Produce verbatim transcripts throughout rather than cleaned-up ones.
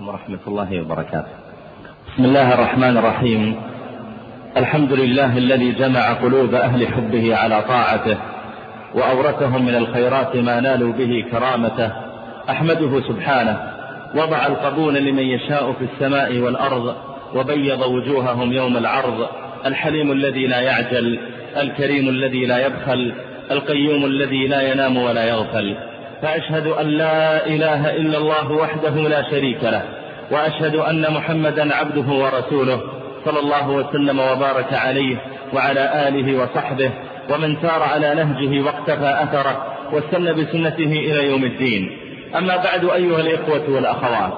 ورحمة الله وبركاته. بسم الله الرحمن الرحيم. الحمد لله الذي جمع قلوب أهل حبه على طاعته وأورثهم من الخيرات ما نالوا به كرامته. أحمده سبحانه، وضع القبول لمن يشاء في السماء والأرض وبيض وجوههم يوم العرض. الحليم الذي لا يعجل، الكريم الذي لا يبخل، القيوم الذي لا ينام ولا يغفل. فأشهد أن لا إله إلا الله وحده لا شريك له، وأشهد أن محمدا عبده ورسوله صلى الله وسلم وبارك عليه وعلى آله وصحبه ومن سار على نهجه واقتفى أثره واستنى بسنته إلى يوم الدين. أما بعد، أيها الإخوة والأخوات،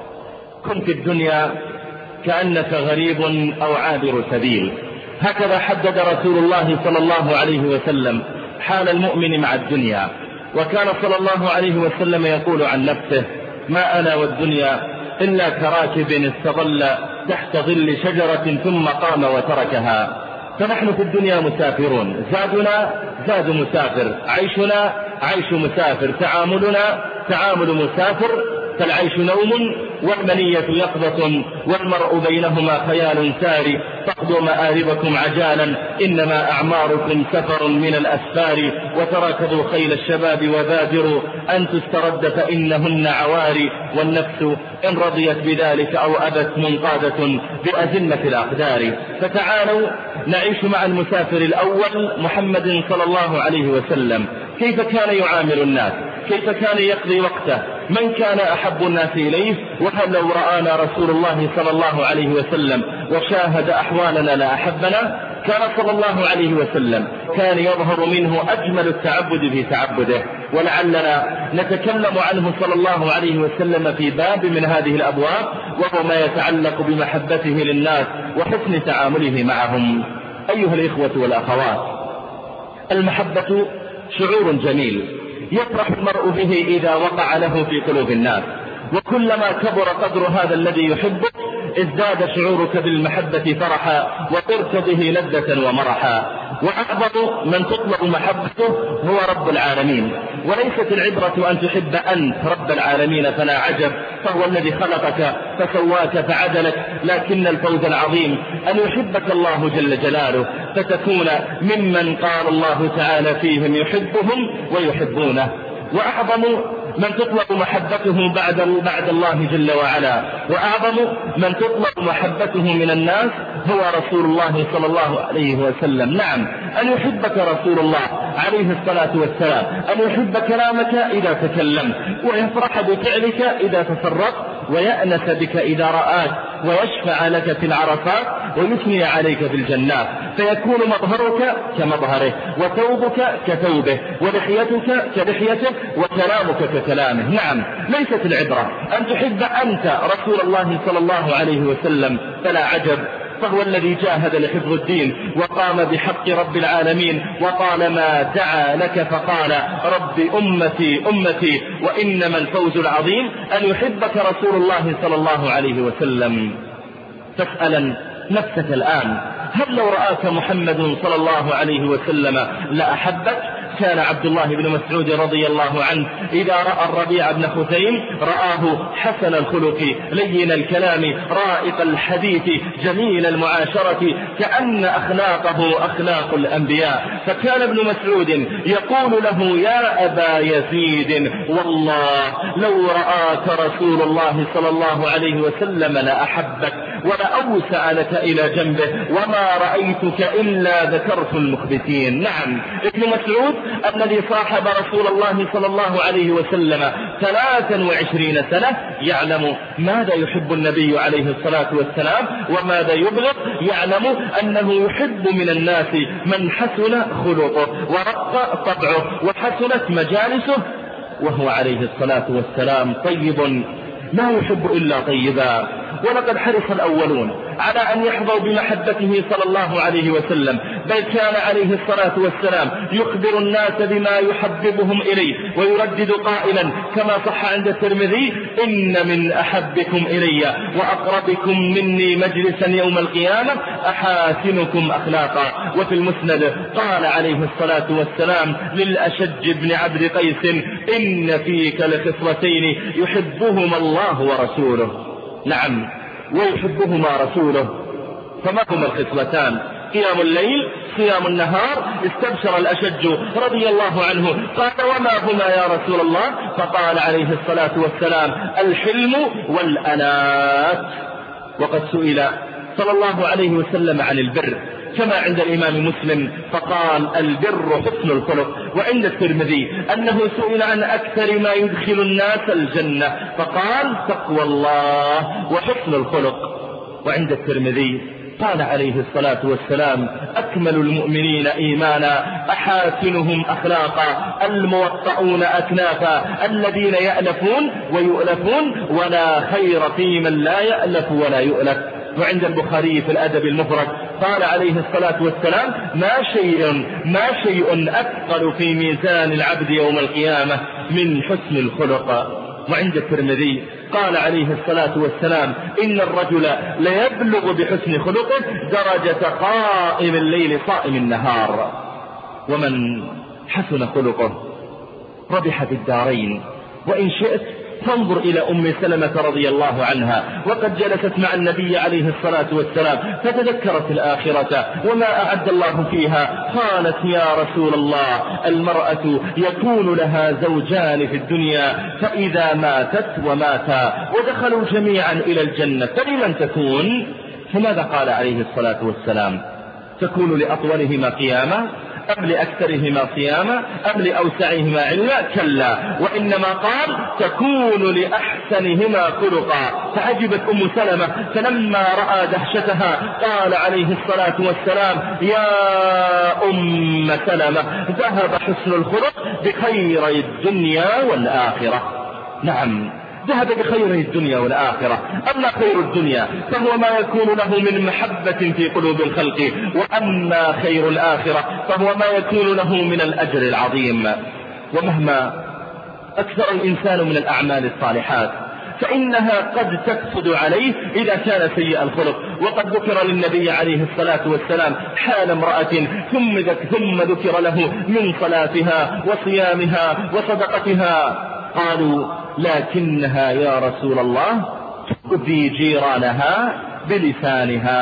كن في الدنيا كأنك غريب أو عابر سبيل. هكذا حدد رسول الله صلى الله عليه وسلم حال المؤمن مع الدنيا، وكان صلى الله عليه وسلم يقول عن نفسه: ما أنا والدنيا إلا كراكب استظل تحت ظل شجرة ثم قام وتركها. فنحن في الدنيا مسافرون، زادنا زاد مسافر، عيشنا عيش مسافر، تعاملنا تعامل مسافر. فالعيش نوم والمنية يقظة والمرء بينهما خيال ساري. فاقضوا مآربكم عجالا إنما أعماركم سفر من الأسفار. وتراكضوا خيل الشباب وبادروا أن تسترد فإنهن عواري. والنفس إن رضيت بذلك أو أبت منقادة بأزمة الأقدار. فتعالوا نعيش مع المسافر الأول محمد صلى الله عليه وسلم، كيف كان يعامل الناس، كيف كان يقضي وقته، من كان أحب الناس إليه. وهل لو رآنا رسول الله صلى الله عليه وسلم وشاهد أحوالنا لا أحبنا؟ كان صلى الله عليه وسلم كان يظهر منه أجمل التعبد في تعبده، ولعلنا نتكلم عنه صلى الله عليه وسلم في باب من هذه الأبواب، وهو ما يتعلق بمحبته للناس وحسن تعامله معهم. أيها الإخوة والأخوات، المحبة شعور جميل يفرح المرء به إذا وقع له في قلوب الناس، وكلما كبر قدر هذا الذي يحبه ازداد شعورك بالمحبة فرحا وطرت به لذة ومرحا. وأعظم من تطلب محبته هو رب العالمين، وليست العبرة أن تحب أنت رب العالمين فلا عجب، فهو الذي خلقك فسواك فعدلك، لكن الفوز العظيم أن يحبك الله جل جلاله فتكون ممن قال الله تعالى فيهم يحبهم ويحبونه. وأعظم من تطلب محبته بعد بعد الله جل وعلا، وأعظم من تطلب محبته من الناس هو رسول الله صلى الله عليه وسلم. نعم، أن يحبك رسول الله عليه الصلاة والسلام، أن يحب كلامك إذا تكلمت، ويفرح بفعلك إذا تصرفت، ويأنس بك إذا رآك، ويشفع لك في العرفات، ويثني عليك في الجنات، فيكون مظهرك كمظهره، وثوبك كثوبه، ولحيتك كلحيته، وكلامك ككلامه. نعم، ليست العبرة أن تحب أنت رسول الله صلى الله عليه وسلم فلا عجب، فهو الذي جاهد لحفظ الدين وقام بحق رب العالمين، وطالما دعا لك فقال رب أمتي أمتي. وإنما الفوز العظيم أن يحبك رسول الله صلى الله عليه وسلم. فاسألا نفسك الآن، هل لو رآك محمد صلى الله عليه وسلم لأحبك؟ كان عبد الله بن مسعود رضي الله عنه إذا رأى الربيع بن خثيم رآه حسن الخلق لين الكلام رائق الحديث جميل المعاشرة، كأن أخلاقه أخلاق الأنبياء. فكان ابن مسعود يقول له: يا أبا يزيد، والله لو رآك رسول الله صلى الله عليه وسلم لأحبك ولأوسع لك إلى جنبه، وما رأيتك إلا ذكرت المخبتين. نعم، ابن مسعود الذي صاحب رسول الله صلى الله عليه وسلم ثلاثا وعشرين سنة يعلم ماذا يحب النبي عليه الصلاة والسلام وماذا يبغض، يعلم أنه يحب من الناس من حسن خلقه ورق طبعه وحسنت مجالسه، وهو عليه الصلاة والسلام طيب لا يحب إلا طيبا. ولقد حرص الأولون على أن يحظوا بمحبته صلى الله عليه وسلم، بل كان عليه الصلاة والسلام يخبر الناس بما يحببهم إليه، ويردد قائلا كما صح عند الترمذي: إن من أحبكم إلي وأقربكم مني مجلسا يوم القيامة أحاسنكم أخلاقا. وفي المسند قال عليه الصلاة والسلام للأشج بن عبد قيس: إن فيك لخصلتين يحبهما الله ورسوله. نعم، ويحبهما رسوله. فما هما الخصلتان؟ قيام الليل، صيام النهار. استبشر الأشج رضي الله عنه قال: وما هما يا رسول الله؟ فقال عليه الصلاة والسلام: الحلم والأنات. وقد سئل صلى الله عليه وسلم عن البر كما عند الإمام مسلم فقال: البر حسن الخلق. وعند الترمذي أنه سئل عن أكثر ما يدخل الناس الجنة فقال: تقوى الله وحسن الخلق. وعند الترمذي قال عليه الصلاة والسلام: أكمل المؤمنين إيمانا أحاسنهم أخلاقا الموطؤون أكنافا الذين يألفون ويؤلفون ولا خير في من لا يألف ولا يؤلف. وعند البخاري في الأدب المفرد قال عليه الصلاة والسلام: ما شيء ما شيء أثقل في ميزان العبد يوم القيامة من حسن الخلق. وعند الترمذي قال عليه الصلاة والسلام: إن الرجل ليبلغ بحسن خلقه درجة قائم الليل صائم النهار. ومن حسن خلقه ربح في الدارين. وإن شئت تنظر إلى أم سلمة رضي الله عنها وقد جلست مع النبي عليه الصلاة والسلام فتذكرت الآخرة وما أعد الله فيها. قالت: يا رسول الله، المرأة يكون لها زوجان في الدنيا فإذا ماتت وماتا ودخلوا جميعا إلى الجنة فلمن تكون؟ فماذا قال عليه الصلاة والسلام؟ تكون لأطولهما قياما أم لأكثرهما صياما أم لأوسعهما علما؟ كلا، وإنما قال: تكون لأحسنهما خلقا. فعجبت أم سلمة فلما رأى دهشتها قال عليه الصلاة والسلام: يا أم سلمة، ذهب حسن الخلق بخير الدنيا والآخرة. نعم، ذهب بخير الدنيا والآخرة. أما خير الدنيا فهو ما يكون له من محبة في قلوب الخلق، وأما خير الآخرة فهو ما يكون له من الأجر العظيم. ومهما أكثر الإنسان من الأعمال الصالحات فإنها قد تكسد عليه إذا كان سيء الخلق. وقد ذكر للنبي عليه الصلاة والسلام حال امرأة ثم ثم ذكر له من صلاتها وصيامها وصدقتها. قالوا: لكنها يا رسول الله تؤذي جيرانها بلسانها.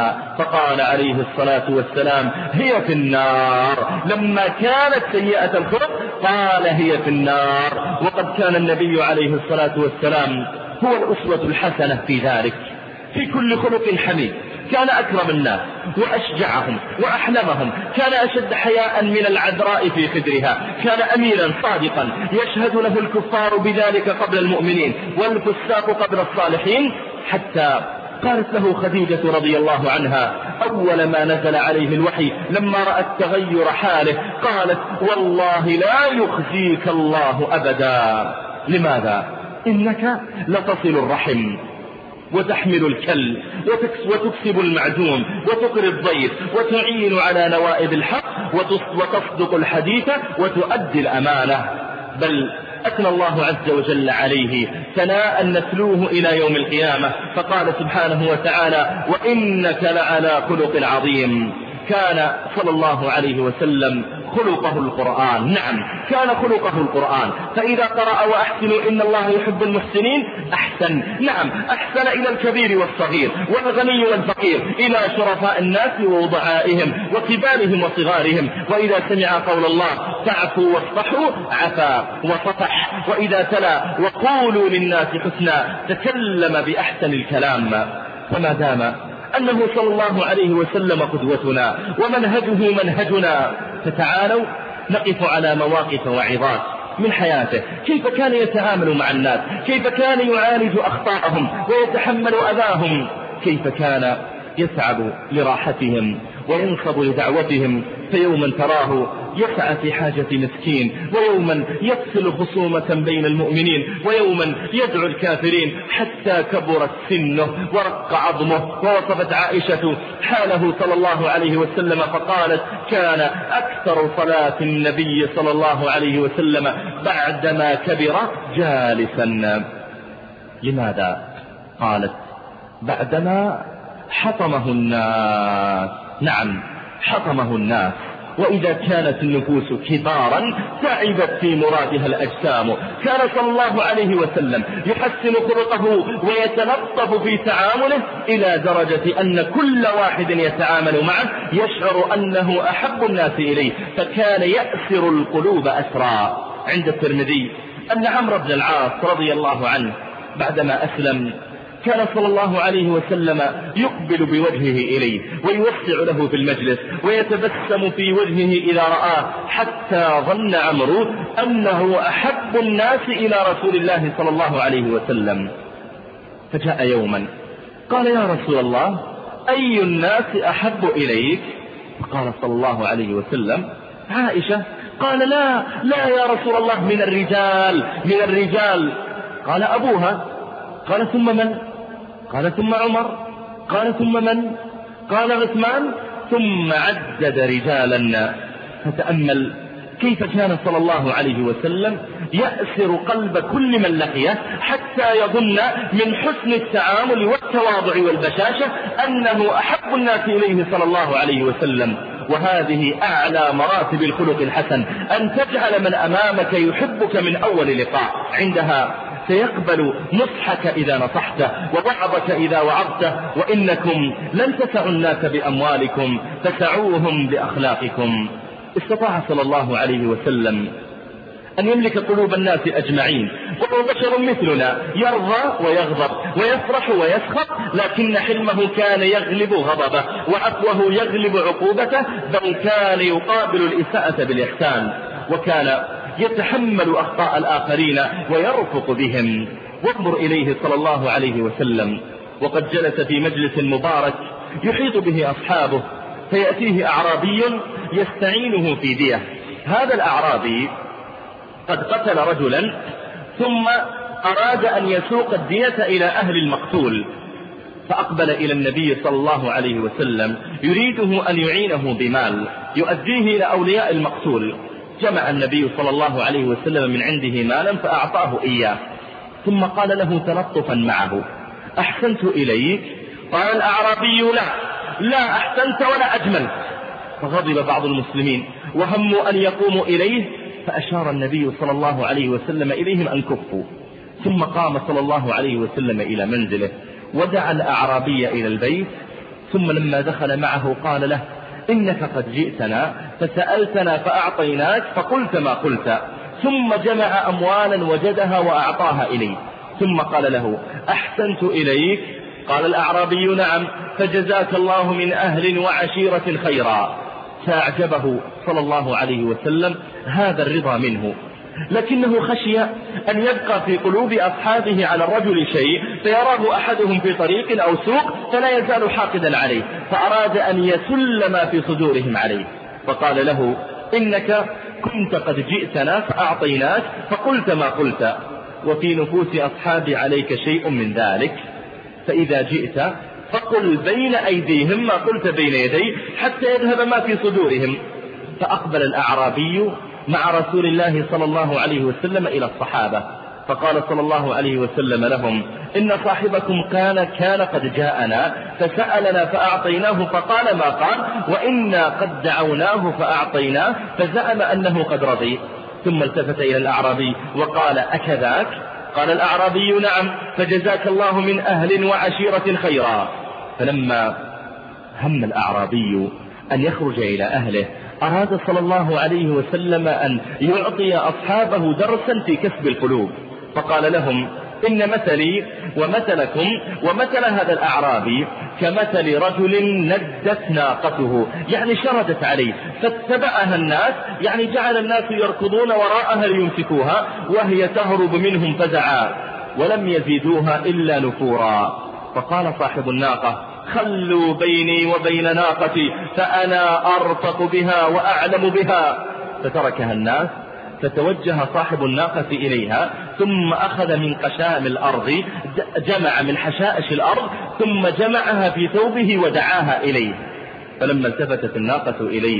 فقال عليه الصلاة والسلام: هي في النار. لما كانت سيئة الخلق قال: هي في النار. وقد كان النبي عليه الصلاة والسلام هو الأسوة الحسنة في ذلك، في كل خلق حميد. كان أكرم الناس وأشجعهم وأحلمهم، كان أشد حياء من العذراء في خدرها، كان أميرا صادقا يشهد له الكفار بذلك قبل المؤمنين والفساق قبل الصالحين. حتى قالت له خديجة رضي الله عنها أول ما نزل عليه الوحي لما رأت تغير حاله قالت: والله لا يخزيك الله أبدا. لماذا؟ إنك لتصل الرحم وتحمل الكل وتكسب المعدوم وتقري الضيف وتعين على نوائب الحق وتصدق الحديث وتؤدي الأمانة. بل أثنى الله عز وجل عليه ثناء نتلوه إلى يوم القيامة فقال سبحانه وتعالى: وإنك لعلى خلق عظيم. كان صلى الله عليه وسلم خلقه القرآن. نعم، كان خلقه القرآن. فإذا قرأ وأحسنوا إن الله يحب المحسنين أحسن. نعم، أحسن إلى الكبير والصغير والغني والفقير، إلى شرفاء الناس ووضعائهم وكبارهم وصغارهم. وإذا سمع قول الله فاعفوا واصفحوا عفا وصفح. وإذا تلا وقولوا للناس حسنا تكلم بأحسن الكلام. فما دام أنه صلى الله عليه وسلم قدوتنا ومنهجه منهجنا، فتعالوا نقف على مواقف وعظات من حياته. كيف كان يتعامل مع الناس، كيف كان يعالج أخطاءهم ويتحمل أذاهم، كيف كان يسعد لراحتهم وينصب لدعوتهم. فيوما تراه يسعى في حاجة مسكين، ويوما يفصل خصومة بين المؤمنين، ويوما يدعو الكافرين حتى كبرت سنه ورق عظمه. ووصفت عائشة حاله صلى الله عليه وسلم فقالت: كان أكثر صلاة النبي صلى الله عليه وسلم بعدما كبر جالسا. لماذا؟ قالت: بعدما حطمه الناس. نعم، حطمه الناس وإذا كانت النفوس كبارا تعبت في مرادها الأجسام. كان صلى الله عليه وسلم يحسن خلقه ويتلطف في تعامله إلى درجة أن كل واحد يتعامل معه يشعر أنه أحب الناس إليه، فكان يأسر القلوب أسرا. عند الترمذي أن عمرو بن العاص رضي الله عنه بعدما أسلم كان صلى الله عليه وسلم يقبل بوجهه إليه ويوسع له في المجلس ويتبسم في وجهه إذا رآه، حتى ظن عمرو أنه أحب الناس إلى رسول الله صلى الله عليه وسلم. فجاء يوما قال: يا رسول الله، أي الناس أحب إليك؟ قال صلى الله عليه وسلم: عائشة. قال: لا لا يا رسول الله، من الرجال من الرجال. قال: أبوها. قال: ثم من؟ قال: ثم عمر. قال: ثم من؟ قال: عثمان. ثم عدد رجالا. فتأمل كيف كان صلى الله عليه وسلم يأسر قلب كل من لقيه حتى يظن من حسن التعامل والتواضع والبشاشة أنه أحب الناس إليه صلى الله عليه وسلم. وهذه أعلى مراتب الخلق الحسن، أن تجعل من أمامك يحبك من أول لقاء. عندها سيقبل نصحك إذا نصحته ووعظك إذا وعظته. وإنكم لن تسعوا الناس بأموالكم، فسعوهم بأخلاقكم. استطاع صلى الله عليه وسلم أن يملك قلوب الناس أجمعين، وهو بشر مثلنا يرضى ويغضب ويفرح ويسخط، لكن حلمه كان يغلب غضبه وعفوه يغلب عقوبته، بل كان يقابل الإساءة بالإحسان، وكان يتحمل أخطاء الآخرين ويرفق بهم. وانظر إليه صلى الله عليه وسلم وقد جلس في مجلس مبارك يحيط به أصحابه، فيأتيه أعرابي يستعينه في دية. هذا الأعرابي قد قتل رجلا ثم أراد أن يسوق الدية إلى أهل المقتول، فأقبل إلى النبي صلى الله عليه وسلم يريده أن يعينه بمال يؤديه إلى أولياء المقتول. جمع النبي صلى الله عليه وسلم من عنده مالا فأعطاه إياه، ثم قال له تلطفا معه: أحسنت إليك؟ قال الأعرابي: لا لا أحسنت ولا أجملت. فغضب بعض المسلمين وهموا أن يقوموا إليه، فأشار النبي صلى الله عليه وسلم إليهم أن كفوا، ثم قام صلى الله عليه وسلم إلى منزله ودعا الأعرابي إلى البيت. ثم لما دخل معه قال له: إنك قد جئتنا فسألتنا فأعطيناك فقلت ما قلت. ثم جمع أموالا وجدها وأعطاها إليه، ثم قال له: أحسنت إليك؟ قال الأعرابي: نعم، فجزاك الله من أهل وعشيرة خيرا. فأعجبه صلى الله عليه وسلم هذا الرضا منه، لكنه خشي أن يبقى في قلوب أصحابه على الرجل شيء فيراه أحدهم في طريق أو سوق فلا يزال حاقدا عليه، فأراد أن يسل ما في صدورهم عليه، فقال له: إنك كنت قد جئتنا فأعطيناك فقلت ما قلت، وفي نفوس أصحابي عليك شيء من ذلك، فإذا جئت فقل بين أيديهم ما قلت بين يدي حتى يذهب ما في صدورهم. فأقبل الأعرابي مع رسول الله صلى الله عليه وسلم إلى الصحابة، فقال صلى الله عليه وسلم لهم: إن صاحبكم كان كان قد جاءنا فسألنا فأعطيناه فقال ما قال، وإنا قد دعوناه فأعطيناه فزعم أنه قد رضي. ثم التفت إلى الأعرابي وقال: أكذاك؟ قال الأعرابي: نعم، فجزاك الله من أهل وعشيرة خيرا. فلما هم الأعرابي أن يخرج إلى أهله أراد صلى الله عليه وسلم أن يعطي أصحابه درسا في كسب القلوب، فقال لهم: إن مثلي ومثلكم ومثل هذا الأعرابي كمثل رجل ندت ناقته، يعني شردت عليه فاتبعها الناس، يعني جعل الناس يركضون وراءها ليمسكوها وهي تهرب منهم فزعا، ولم يزيدوها إلا نفورا. فقال صاحب الناقة: خلوا بيني وبين ناقتي فأنا أرفق بها وأعلم بها. فتركها الناس، فتوجه صاحب الناقة إليها، ثم أخذ من قشائم الأرض، جمع من حشائش الأرض ثم جمعها في ثوبه ودعاها إليه. فلما التفتت الناقة إليه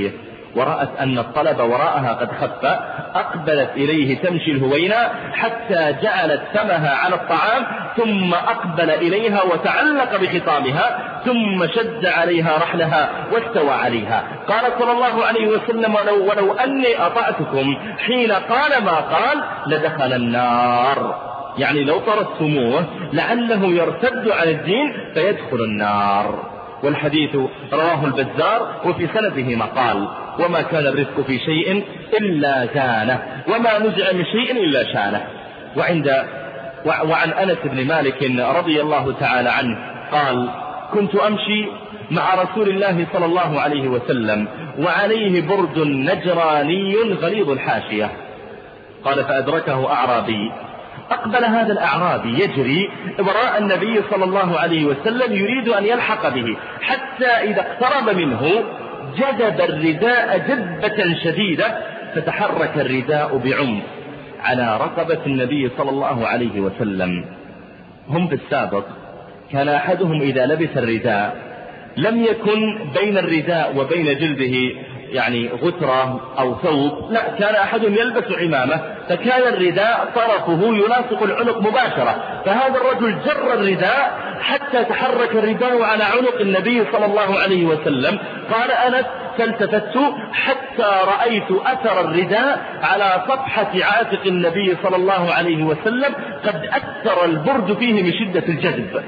ورأت أن الطلب وراءها قد خف أقبلت إليه تمشي الهوينة حتى جعلت فمها على الطعام، ثم أقبل إليها وتعلق بخطامها، ثم شد عليها رحلها واستوى عليها. قال صلى الله عليه وسلم: ولو, ولو أني أطعتكم حين قال ما قال لدخل النار، يعني لو طردتموه لعله يرتد عن الدين فيدخل النار. والحديث رواه البزار وفي سنده مقال: وما كان الرزق في شيء إلا زانه، وما نزع من شيء إلا شانه. وعند وعن أنس بن مالك رضي الله تعالى عنه قال: كنت أمشي مع رسول الله صلى الله عليه وسلم وعليه برد نجراني غليظ الحاشية. قال: فأدركه أعرابي، أقبل هذا الأعرابي يجري وراء النبي صلى الله عليه وسلم يريد أن يلحق به، حتى إذا اقترب منه جذب الرداء جذبة شديدة، فتحرك الرداء بعنف على رقبة النبي صلى الله عليه وسلم. هم في السابق كان أحدهم إذا لبس الرداء لم يكن بين الرداء وبين جلده يعني غترة أو ثوب، لا، كان أحدهم يلبس عمامة، فكان الرداء طرفه يلاصق العنق مباشرة، فهذا الرجل جر الرداء حتى تحرك الرداء على عنق النبي صلى الله عليه وسلم. قال أنس: فالتفت حتى رأيت أثر الرداء على صفحة عاتق النبي صلى الله عليه وسلم، قد أثر البرد فيه من شدة الجذب.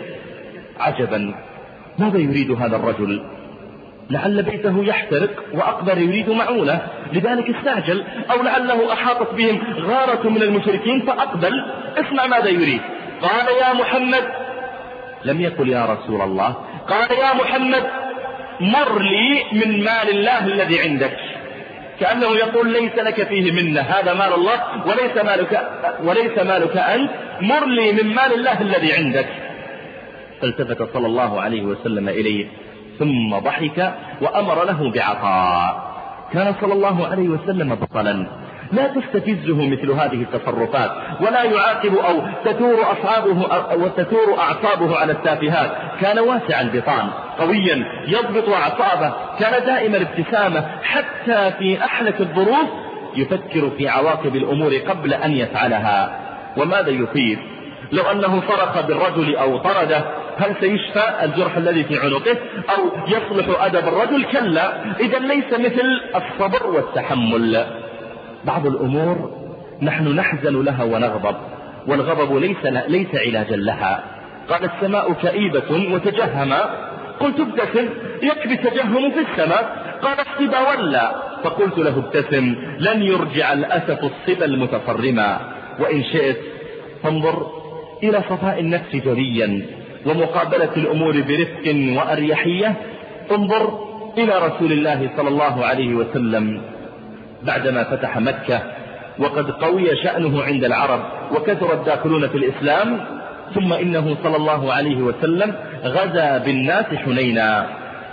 عجبا، ماذا يريد هذا الرجل؟ لعل بيته يحترق وأقبل يريد معونة، لذلك استعجل، أو لعله أحاطت بهم غارة من المشركين فأقبل. اسمع ماذا يريد. قال: يا محمد، لم يقل يا رسول الله، قال: يا محمد مر لي من مال الله الذي عندك، كأنه يقول: ليس لك فيه منه، هذا مال الله وليس مالك, وليس مالك أنت، مر لي من مال الله الذي عندك. فالتفت صلى الله عليه وسلم إليه ثم ضحك وأمر له بعطاء. كان صلى الله عليه وسلم بطلا، لا تستفزه مثل هذه التصرفات، ولا يعاقب أو تثور أصحابه وتثور أعصابه على التافهات. كان واسع البطان قويا يضبط أعصابه، كان دائما ابتسامة، حتى في أحلك الظروف يفكر في عواقب الأمور قبل أن يفعلها. وماذا يفيد لو أنه صرخ بالرجل أو طرده؟ هل سيشفى الجرح الذي في عنقه أو يصلح أدب الرجل؟ كلا، إذا ليس مثل الصبر والتحمل. بعض الأمور نحن نحزن لها ونغضب، والغضب ليس, ليس علاجا لها. قال: السماء كئيبة وتجهم، قلت: ابتسم، يكفي تجهم في السماء. قال: الصبا ولا، فقلت له: ابتسم، لن يرجع الأسف الصبا المتصرما. وإن شئت فانظر إلى صفاء النفس جريا ومقابلة الأمور برفق وأريحية. انظر إلى رسول الله صلى الله عليه وسلم بعدما فتح مكة وقد قوي شأنه عند العرب وكثر الداخلون في الإسلام، ثم إنه صلى الله عليه وسلم غزا بالناس حنينا.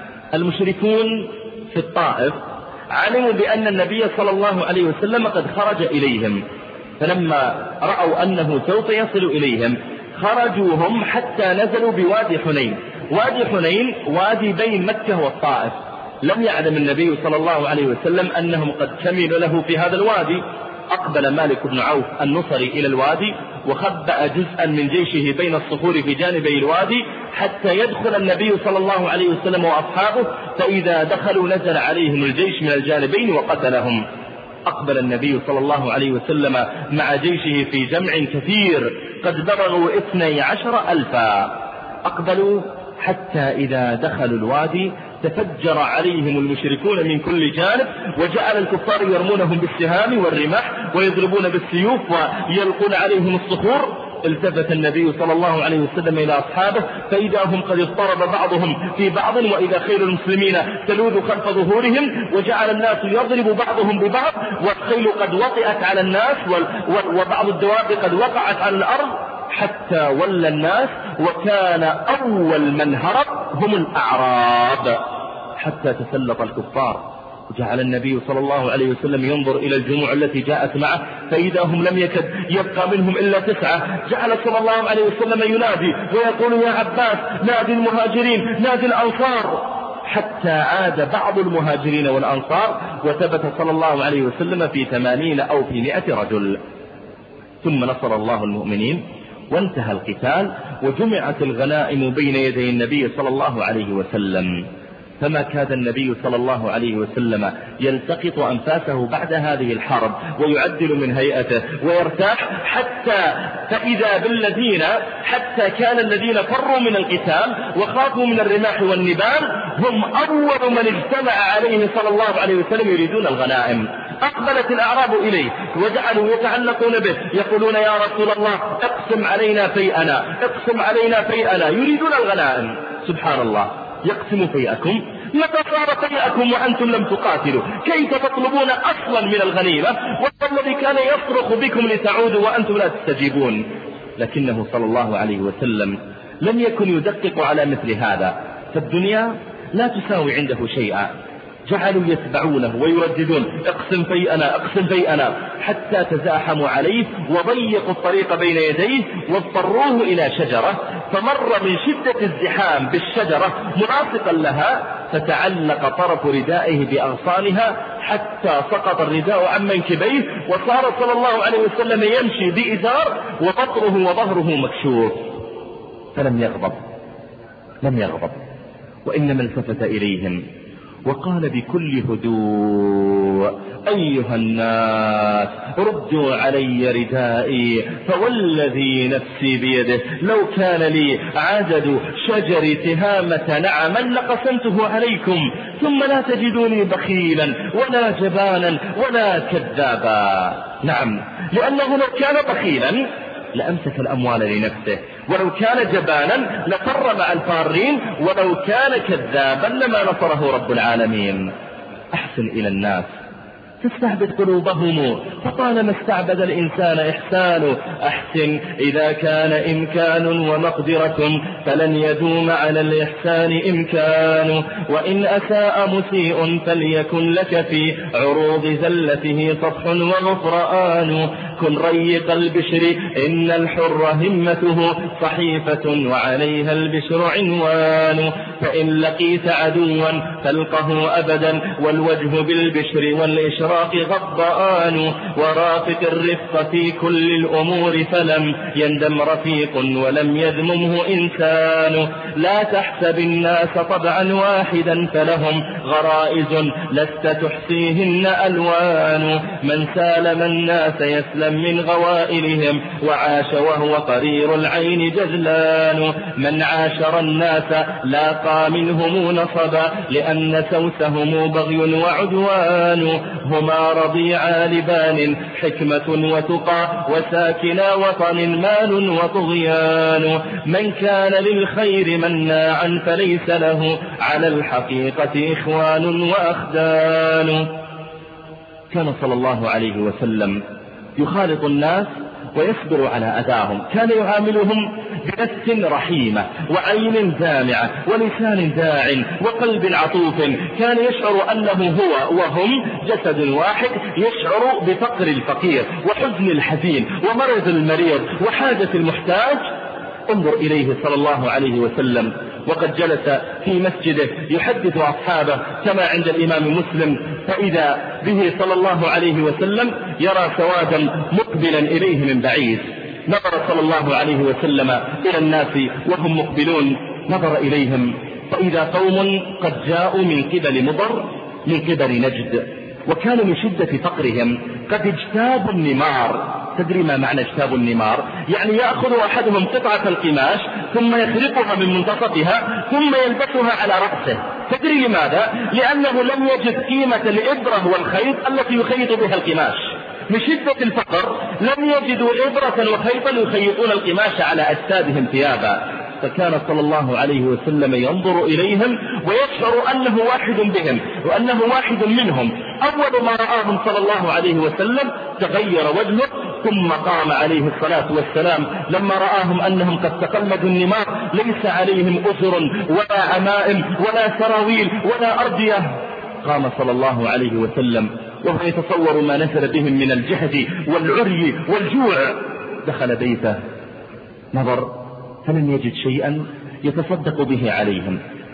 المشركون في الطائف علموا بأن النبي صلى الله عليه وسلم قد خرج إليهم، فلما رأوا أنه سوف يصل إليهم خرجوا هم حتى نزلوا بوادي حنين. وادي حنين وادي بين مكة والطائف. لم يعلم النبي صلى الله عليه وسلم أنهم قد كملوا له في هذا الوادي. أقبل مالك بن عوف النصري إلى الوادي وخبأ جزءا من جيشه بين الصخور في جانبي الوادي حتى يدخل النبي صلى الله عليه وسلم وأصحابه، فإذا دخلوا نزل عليهم الجيش من الجانبين وقتلهم. أقبل النبي صلى الله عليه وسلم مع جيشه في جمع كثير قد بلغوا اثني عشر ألفا. أقبلوا حتى إذا دخلوا الوادي تفجر عليهم المشركون من كل جانب، وجعل الكفار يرمونهم بالسهام والرماح ويضربون بالسيوف ويلقون عليهم الصخور. التفت النبي صلى الله عليه وسلم إلى أصحابه فإذا هم قد اضطرب بعضهم في بعض، وإذا خيل المسلمين تلوذ خلف ظهورهم، وجعل الناس يضرب بعضهم ببعض، والخيل قد وطئت على الناس وبعض الدواب قد وقعت على الأرض، حتى ولى الناس وكان أول من هرب هم الأعراب، حتى تسلط الكفار. جعل النبي صلى الله عليه وسلم ينظر إلى الجموع التي جاءت معه فإذا هم لم يكد يبقى منهم إلا تسعة. جعل صلى الله عليه وسلم ينادي ويقول: يا عباس نادي المهاجرين، نادي الأنصار. حتى عاد بعض المهاجرين والأنصار، وثبت صلى الله عليه وسلم في ثمانين أو في مئة رجل. ثم نصر الله المؤمنين وانتهى القتال، وجمعت الغنائم بين يدي النبي صلى الله عليه وسلم، فما كاد النبي صلى الله عليه وسلم يلتقط أنفاسه بعد هذه الحرب ويعدل من هيئته ويرتاح، حتى فإذا بالذين حتى كان الذين فروا من القتال وخافوا من الرماح والنبال هم أول من اجتمع عليه صلى الله عليه وسلم يريدون الغنائم. أقبلت الأعراب إليه وجعلوا يتعلقون به يقولون يا رسول الله اقسم علينا فيئنا، اقسم علينا فيئنا، يريدون الغنائم. سبحان الله، يقسم فيئكم؟ متى صار فيئكم وأنتم لم تقاتلوا؟ كيف تطلبون أصلا من الغنيمة والذي كان يصرخ بكم لتعودوا وأنتم لا تستجيبون؟ لكنه صلى الله عليه وسلم لم يكن يدقق على مثل هذا، فالدنيا لا تساوي عنده شيئا. جعلوا يتبعونه ويرددون اقسم فيئنا، اقسم فيئنا، حتى تزاحموا عليه وضيقوا الطريق بين يديه واضطروه إلى شجرة، فمر من شدة الزحام بالشجرة ملاصقا لها، فتعلق طرف ردائه بأغصانها حتى سقط الرداء عن منكبيه، وصار صلى الله عليه وسلم يمشي بإزار وبطره وظهره مكشوف. فلم يغضب، لم يغضب، وإنما التفت إليهم وقال بكل هدوء أيها الناس ردوا علي ردائي، فوالذي نفسي بيده لو كان لي عدد شجر تهامة نعما لقسمته عليكم، ثم لا تجدوني بخيلا ولا جبانا ولا كذابا. نعم، لأنه لو كان بخيلا لأمسك الأموال لنفسه، ولو كان جبانا لفر مع الفارين، ولو كان كذابا لما نصره رب العالمين. أحسن إلى الناس تستعبد قلوبهم، فطالما استعبد الإنسان إحسانه. أحسن إذا كان إمكان ومقدرة فلن يدوم على الإحسان إمكان، وإن أساء مسيء فليكن لك في عروض زلته صفح وغفران. كن ريق البشر إن الحر همته صحيفة وعليها البشر عنوان، فإن لقيت عدوا فالقه أبدا والوجه بالبشر والإشراق غضآن. ورافق الرفق في كل الأمور فلم يندم رفيق ولم يذممه إنسان. لا تحسب الناس طبعا واحدا فلهم غرائز لست تحصيهن ألوان. من سالم الناس يسلم من غوائلهم وعاش وهو قرير العين جزلان. من عاشر الناس لاقى منهم نصبا لأن سوسهم بغي وعدوان. هما رضيعا لبان حكمة وتقى وساكنا وطن مال وطغيان. من كان للخير مناعا فليس له على الحقيقة إخوان وأخدان. كان صلى الله عليه وسلم يخالط الناس ويصبر على أذاهم، كان يعاملهم بنفس رحيمة وعين دامعة ولسان داع وقلب عطوف. كان يشعر أنه هو وهم جسد واحد، يشعر بفقر الفقير وحزن الحزين ومرض المريض وحاجة المحتاج. انظر إليه صلى الله عليه وسلم وقد جلس في مسجده يحدث أصحابه كما عند الإمام مسلم، فإذا به صلى الله عليه وسلم يرى سوادا مقبلا إليه من بعيد. نظر صلى الله عليه وسلم إلى الناس وهم مقبلون، نظر إليهم فإذا قوم قد جاءوا من قبل مضر من قبل نجد، وكانوا من شدة فقرهم قد اجتابوا النمار. تدري ما معنى اجتاب النمار؟ يعني يأخذ أحدهم قطعة القماش ثم يخرقها من منتصفها ثم يلبسها على رأسه. تدري لماذا؟ لأنه لم يجد قيمة الإبرة والخيط التي يخيط بها القماش. من شدة الفقر لم يجدوا إبرة وخيطا يخيطون القماش على أجسادهم ثيابا. فكان صلى الله عليه وسلم ينظر إليهم ويشعر أنه واحد بهم وأنه واحد منهم. أول ما رآهم صلى الله عليه وسلم تغير وجهه، ثم قام عليه الصلاة والسلام لما رآهم أنهم قد تقلدوا النمار، ليس عليهم أسر ولا عمائم ولا سراويل ولا أردية. قام صلى الله عليه وسلم وهو يتصور ما نزل بهم من الجهد والعري والجوع. دخل بيته، نظر فلم يجد شيئا يتصدق به عليهم،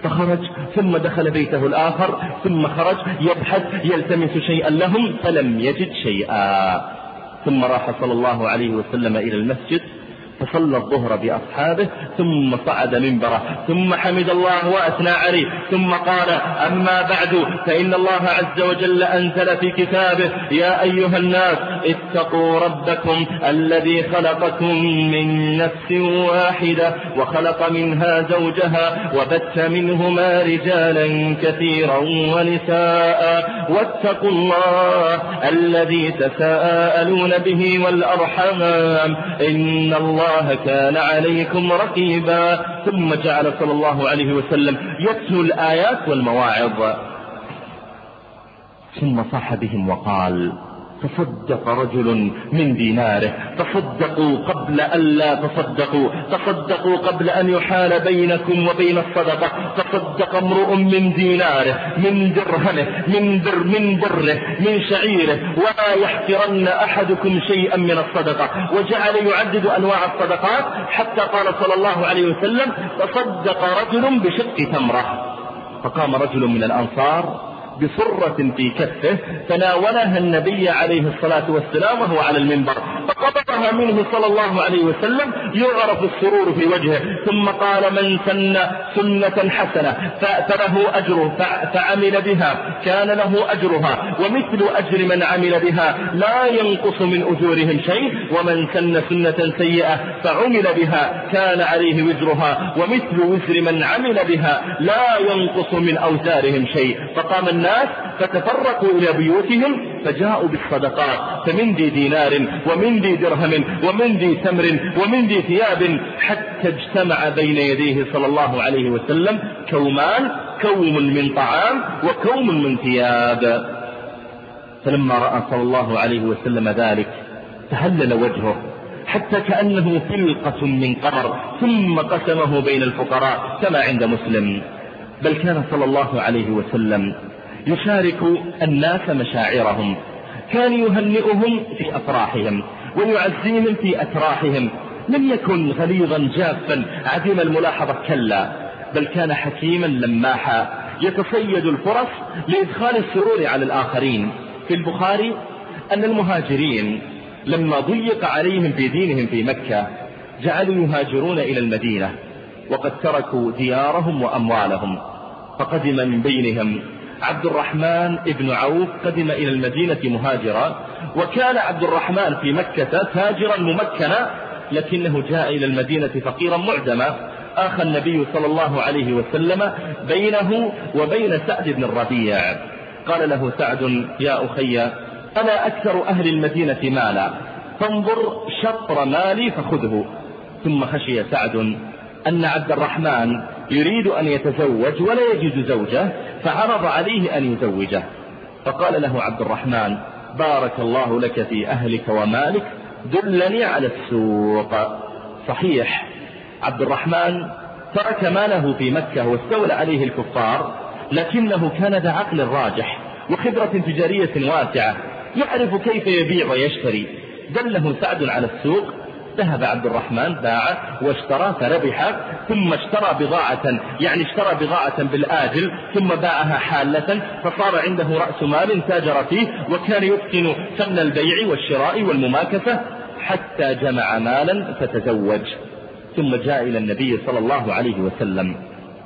فخرج ثم دخل بيته الآخر ثم خرج يبحث يلتمس شيئا لهم فلم يجد شيئا. ثم راح صلى الله عليه وسلم إلى المسجد فصلى الظهر بأصحابه ثم صعد منبره ثم حمد الله وأثنى عليه ثم قال: أما بعد فإن الله عز وجل أنزل في كتابه: يا أيها الناس اتقوا ربكم الذي خلقكم من نفس واحدة وخلق منها زوجها وبث منهما رجالا كثيرا ونساء واتقوا الله الذي تساءلون به والأرحام إن الله كان عليكم رقيبا. ثم جعل صلى الله عليه وسلم يتلو الآيات والمواعظ ثم صاح بهم وقال: تصدق رجل من ديناره، تصدقوا قبل أن لا تصدقوا، تصدقوا قبل أن يحال بينكم وبين الصدقة، تصدق امرؤ من ديناره من درهمه من در من بره من شعيره ولا يحقرن أحدكم شيئا من الصدقة. وجعل يعدد أنواع الصدقات حتى قال صلى الله عليه وسلم: تصدق رجل بشق تمرة. فقام رجل من الأنصار بصرة في كفه فناولها النبي عليه الصلاة والسلام وهو على المنبر فقبضها منه صلى الله عليه وسلم يعرف السرور في وجهه، ثم قال: من سن سنة حسنة فله أجره فعمل بها كان له أجرها ومثل أجر من عمل بها لا ينقص من أجورهم شيء، ومن سن سنة سيئة فعمل بها كان عليه وزرها ومثل وزر من عمل بها لا ينقص من أوزارهم شيء. فقام الناس فتفرقوا إلى بيوتهم فجاءوا بالصدقات، فمن ذي دينار ومن ذي درهم ومن ذي تمر ومن ذي ثياب، حتى اجتمع بين يديه صلى الله عليه وسلم كومان، كوم من طعام وكوم من ثياب. فلما رأى صلى الله عليه وسلم ذلك تهلل وجهه حتى كأنه فلقة من قمر، ثم قسمه بين الفقراء كما عند مسلم. بل كان صلى الله عليه وسلم يشارك الناس مشاعرهم، كان يهنئهم في أفراحهم ويعزيهم في أتراحهم، لم يكن غليظا جافا عديم الملاحظة، كلا، بل كان حكيما لماحا يتصيد الفرص لإدخال السرور على الآخرين. في البخاري أن المهاجرين لما ضيق عليهم في دينهم في مكة جعلوا يهاجرون إلى المدينة وقد تركوا ديارهم وأموالهم، فقدم من بينهم عبد الرحمن ابن عوف قدم إلى المدينة مهاجرا، وكان عبد الرحمن في مكة تاجرا ممكنا لكنه جاء إلى المدينة فقيرا معدما. آخى النبي صلى الله عليه وسلم بينه وبين سعد بن الربيع، قال له سعد: يا أخي أنا أكثر أهل المدينة مالا فانظر شطر مالي فخذه. ثم خشي سعد أن عبد الرحمن يريد أن يتزوج ولا يجد زوجة فعرض عليه أن يزوجه، فقال له عبد الرحمن: بارك الله لك في أهلك ومالك، دلني على السوق. صحيح عبد الرحمن ترك ماله في مكة واستولى عليه الكفار، لكنه كان ذا عقل راجح وخبرة تجارية واسعة، يعرف كيف يبيع ويشتري. دله سعد على السوق، ذهب عبد الرحمن باع واشترى فربح، ثم اشترى بضاعة يعني اشترى بضاعة بالآجل ثم باعها حالة، فصار عنده رأس مال تاجر فيه وكان يتقن فن البيع والشراء والمماكسة حتى جمع مالا فتزوج. ثم جاء إلى النبي صلى الله عليه وسلم،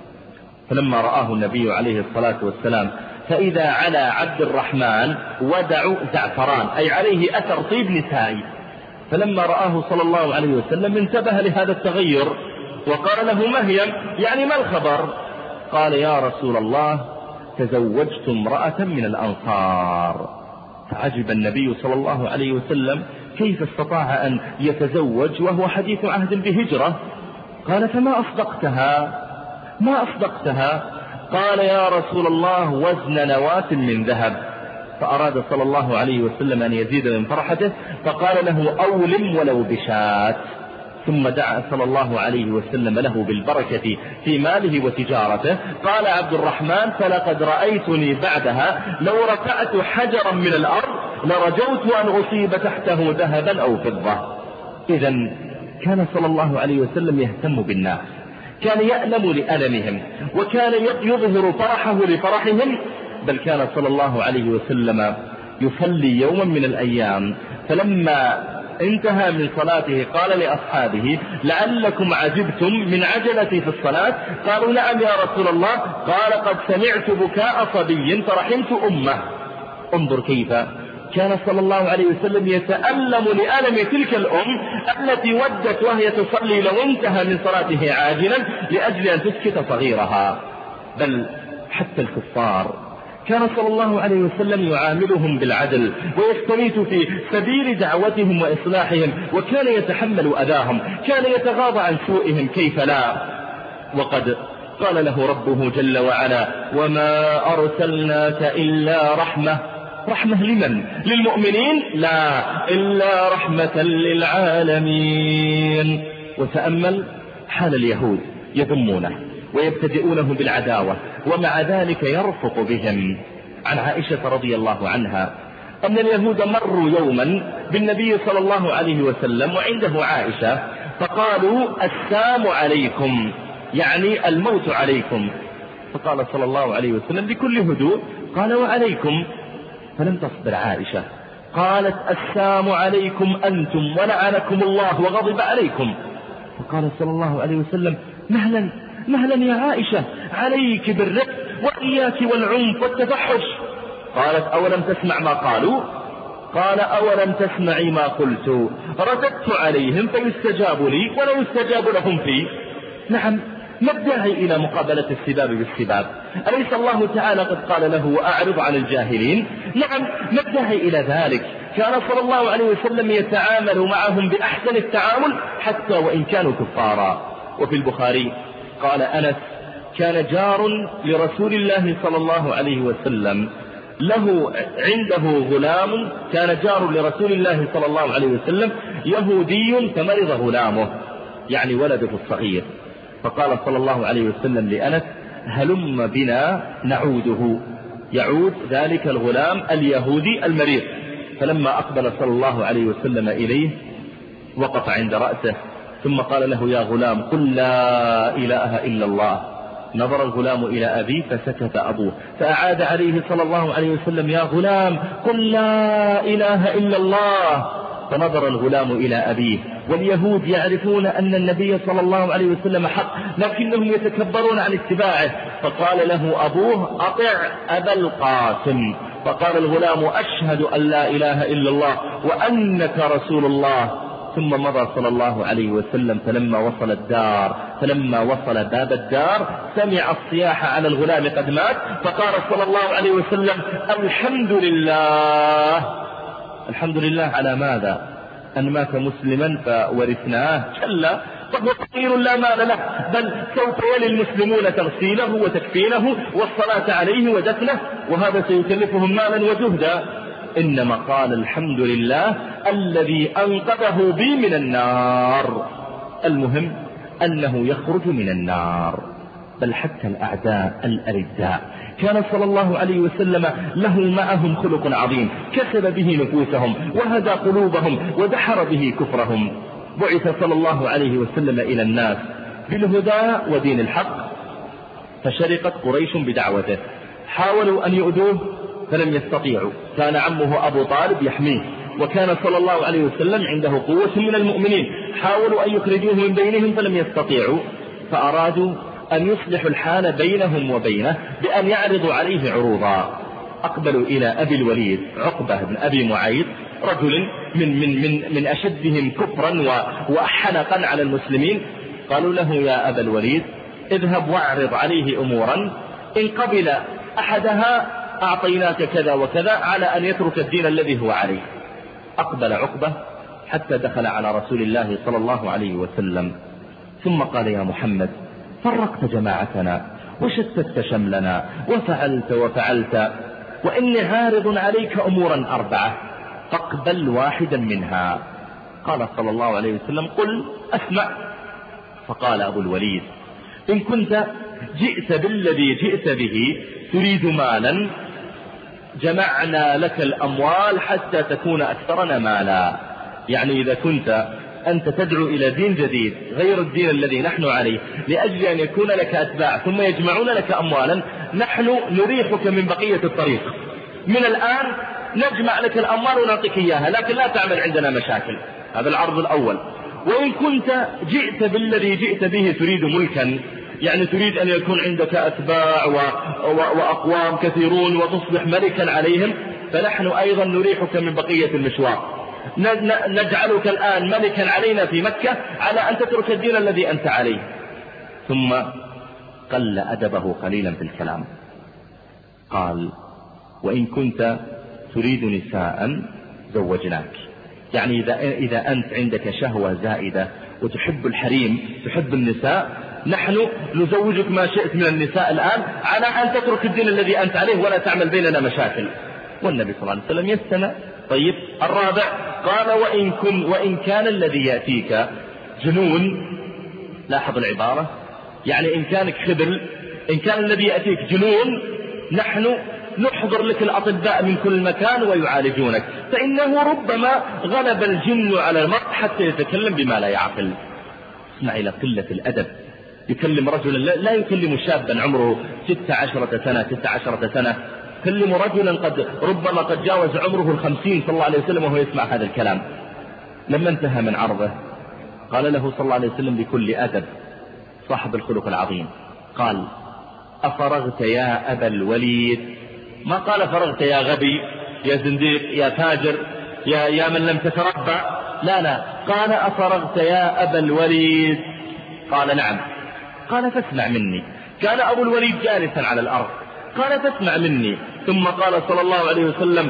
فلما رآه النبي عليه الصلاة والسلام فإذا على عبد الرحمن ودع زعفران أي عليه أثر طيب نسائي، فلما رآه صلى الله عليه وسلم انتبه لهذا التغير وقال له: ما هي؟ يعني ما الخبر؟ قال: يا رسول الله تزوجت امرأة من الأنصار. فعجب النبي صلى الله عليه وسلم كيف استطاع أن يتزوج وهو حديث عهد بهجرة؟ قال: فما أصدقتها؟ ما أصدقتها؟ قال: يا رسول الله وزن نواة من ذهب. فأراد صلى الله عليه وسلم أن يزيد من فرحته فقال له: أولم ولو بشاة. ثم دعا صلى الله عليه وسلم له بالبركة في ماله وتجارته. قال عبد الرحمن: فلقد رأيتني بعدها لو رفعت حجرا من الأرض لرجوت أن أصيب تحته ذهبا أو فضة. إذن كان صلى الله عليه وسلم يهتم بالناس، كان يألم لألمهم، وكان يظهر فرحه لفرحهم، بل كان صلى الله عليه وسلم يصلي يوما من الأيام، فلما انتهى من صلاته قال لأصحابه: لعلكم عجبتم من عجلتي في الصلاة؟ قالوا: نعم يا رسول الله. قال: قد سمعت بكاء صبي فرحمت أمه. انظر كيف كان صلى الله عليه وسلم يتألم لألم تلك الأم التي ودت وهي تصلي لو انتهى من صلاته عاجلا لأجل أن تسكت صغيرها. بل حتى الكفار كان صلى الله عليه وسلم يعاملهم بالعدل ويستميت في سبيل دعوتهم وإصلاحهم، وكان يتحمل أذاهم، كان يتغاضى عن سوءهم، كيف لا؟ وقد قال له ربه جل وعلا: وما أرسلناك إلا رحمة. رحمة لمن؟ للمؤمنين؟ لا، إلا رحمة للعالمين. وتأمل حال اليهود، يذمونه ويبتدئونه بالعداوة، ومع ذلك يرفق بهم. عن عائشة رضي الله عنها أن اليهود مروا يوما بالنبي صلى الله عليه وسلم وعنده عائشة، فقالوا: السام عليكم، يعني الموت عليكم. فقال صلى الله عليه وسلم بكل هدوء: قال: وعليكم. فلم تصبر عائشة، قالت: السام عليكم أنتم ولعنكم الله وغضب عليكم. فقال صلى الله عليه وسلم: مهلا مهلا يا عائشة، عليك بالرفق وإياك والعنف والتفحش. قالت: أولم تسمع ما قالوا؟ قال: أولم تسمعي ما قلت؟ رددت عليهم فيستجاب لي ولا يستجاب لهم فيه. نعم، ما الداعي إلى مقابلة السباب بالسباب؟ أليس الله تعالى قد قال له: وأعرض عن الجاهلين؟ نعم، ما الداعي إلى ذلك؟ كان صلى الله عليه وسلم يتعامل معهم بأحسن التعامل حتى وإن كانوا كفارا. وفي البخاري قال أنس: كان جار لرسول الله صلى الله عليه وسلم له عنده غلام، كان جار لرسول الله صلى الله عليه وسلم يهودي فمرض غلامه، يعني ولده الصغير، فقال صلى الله عليه وسلم لأنس: هلم بنا نعوده، يعود ذلك الغلام اليهودي المريض. فلما أقبل صلى الله عليه وسلم إليه وقف عند رأسه، ثم قال له: يا غلام قل لا إله إلا الله. نظر الغلام إلى أبيه فسكت أبوه، فأعاد عليه صلى الله عليه وسلم: يا غلام قل لا إله إلا الله. فنظر الغلام إلى أبيه، واليهود يعرفون أن النبي صلى الله عليه وسلم حق، لكنهم يتكبرون عن اتباعه. فقال له أبوه: أطع أبا القاسم. فقال الغلام: أشهد أن لا إله إلا الله وأنك رسول الله. ثم مضى صلى الله عليه وسلم، فلما وصل الدار فلما وصل باب الدار سمع الصياح على الغلام قد مات، فقال صلى الله عليه وسلم: الحمد لله. الحمد لله على ماذا؟ أن مات مسلما فورثناه؟ كلا، فهو فقير لا مال له، بل سوف يلي المسلمون تغسيله وتكفينه والصلاة عليه ودفنه، وهذا سيكلفهم مالا وجهدا. إنما قال: الحمد لله الذي أنقذه بي من النار. المهم أنه يخرج من النار. بل حتى الأعداء الأرداء كان صلى الله عليه وسلم له معهم خلق عظيم، كسب به نفوسهم وهدى قلوبهم ودحر به كفرهم. بعث صلى الله عليه وسلم إلى الناس بالهدى ودين الحق، فشرقت قريش بدعوته، حاولوا أن يؤذوه فلم يستطيعوا، كان عمه أبو طالب يحميه، وكان صلى الله عليه وسلم عنده قوة من المؤمنين، حاولوا أن يخرجوه من بينهم فلم يستطيعوا، فأرادوا أن يصلحوا الحال بينهم وبينه بأن يعرضوا عليه عروضا. أقبلوا إلى أبي الوليد عقبة بن أبي معيط، رجل من, من, من, من أشدهم كفرا وحنقا على المسلمين. قالوا له: يا أبا الوليد اذهب واعرض عليه أمورا، إن قبل أحدها أعطيناك كذا وكذا على أن يترك الدين الذي هو عليه. أقبل عقبة حتى دخل على رسول الله صلى الله عليه وسلم، ثم قال: يا محمد فرقت جماعتنا وشتت شملنا وفعلت وفعلت، وإني عارض عليك أمورا أربعة فاقبل واحدا منها. قال صلى الله عليه وسلم: قل أسمع. فقال أبو الوليد: إن كنت جئت بالذي جئت به تريد مالا جمعنا لك الأموال حتى تكون أكثرنا مالا، يعني إذا كنت أنت تدعو إلى دين جديد غير الدين الذي نحن عليه لأجل أن يكون لك أتباع ثم يجمعون لك أموالا، نحن نريحك من بقية الطريق. من الآن نجمع لك الأموال ونعطيك إياها، لكن لا تعمل عندنا مشاكل. هذا العرض الأول. وإن كنت جئت بالذي جئت به تريد ملكا، يعني تريد أن يكون عندك أتباع و... و... وأقوام كثيرون وتصبح ملكا عليهم، فنحن أيضا نريحك من بقية المشوار، نجعلك الآن ملكا علينا في مكة على أن تترك الدين الذي أنت عليه. ثم قل أدبه قليلا في الكلام، قال: وإن كنت تريد نساء زوجناك، يعني إذا, إذا أنت عندك شهوة زائدة وتحب الحريم تحب النساء، نحن نزوجك ما شئت من النساء الآن على أن تترك الدين الذي أنت عليه ولا تعمل بيننا مشاكل. والنبي صلى الله عليه وسلم يستمع. طيب الرابع قال: وإن, كن وإن كان الذي يأتيك جنون، لاحظ العبارة، يعني إن كانك خبل، إن كان الذي يأتيك جنون، نحن نحضر لك الأطباء من كل مكان ويعالجونك، فإنه ربما غلب الجن على المرء حتى يتكلم بما لا يعقل. اسمع إلى قلة الأدب، يكلم رجلا لا يكلم شابا عمره ستة عشرة سنة تسعة عشرة سنة، يكلم رجلا قد ربما قد جاوز عمره الخمسين صلى الله عليه وسلم وهو يسمع هذا الكلام. لما انتهى من عرضه قال له صلى الله عليه وسلم بكل أدب صاحب الخلق العظيم، قال: أفرغت يا أبا الوليد؟ ما قال فرغت يا غبي يا زنديق يا فاجر يا, يا من لم تتربع، لا لا، قال: أفرغت يا أبا الوليد؟ قال: نعم. قال: فاسمع مني. كان أبو الوليد جالسا على الأرض، قال: فاسمع مني. ثم قال صلى الله عليه وسلم: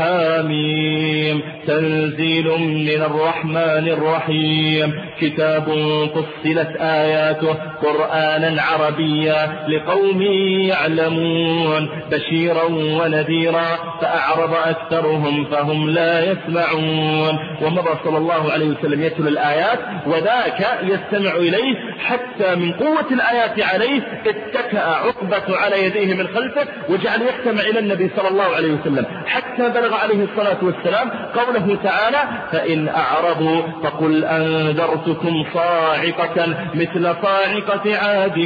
حاميم تنزيل من الرحمن الرحيم، كتاب فصلت آياته قرآنا عربيا لقوم يعلمون، بشيرا ونذيرا فأعرض أكثرهم فهم لا يسمعون. ومضى صلى الله عليه وسلم يتلو الآيات وذاك يستمع إليه حتى من قوة الآيات عليه اتكأ عقبة على يديه من خلفه وجعل يستمع إلى النبي صلى الله عليه وسلم حتى بلغ عليه الصلاة والسلام قوله تعالى: فإن أعرضوا فقل أنذرتكم صاعقة مثل صاعقة عاد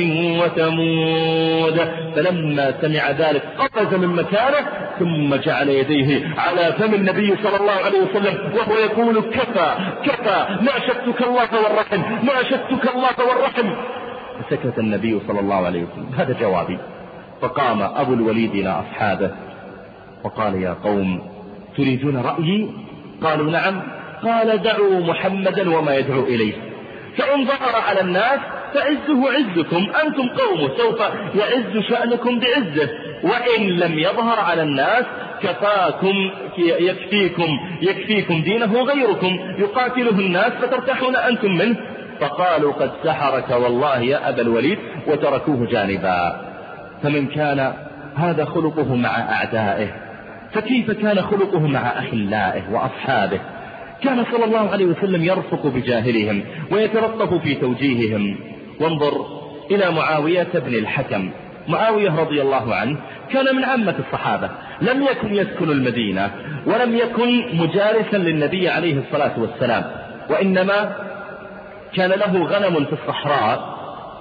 وثمود. فلما سمع ذلك قفز من مكانه ثم جعل يديه على فم النبي صلى الله عليه وسلم وهو يقول: كفى كفى ما شدتك الله والرحم ما شدتك الله والرحم. فسكت النبي صلى الله عليه وسلم. هذا جوابي. فقام أبو الوليد إلى أصحابه وقال: يا قوم تريدون رأيي؟ قالوا: نعم. قال: دعوا محمدا وما يدعو إليه، فإن ظهر على الناس فعزه عزكم، أنتم قوم سوف يعز شأنكم بعزه، وإن لم يظهر على الناس كفاكم يكفيكم يكفيكم دينه غيركم يقاتله الناس فترتاحون أنتم منه. فقالوا: قد سحرك والله يا أبا الوليد، وتركوه جانبا. فمن كان هذا خلقه مع أعدائه فكيف كان خلقه مع أخلائه وأصحابه؟ كان صلى الله عليه وسلم يرفق بجاهلهم ويتلطف في توجيههم. وانظر إلى معاوية بن الحكم. معاوية رضي الله عنه كان من عامة الصحابة، لم يكن يسكن المدينة ولم يكن مجالسا للنبي عليه الصلاة والسلام، وإنما كان له غنم في الصحراء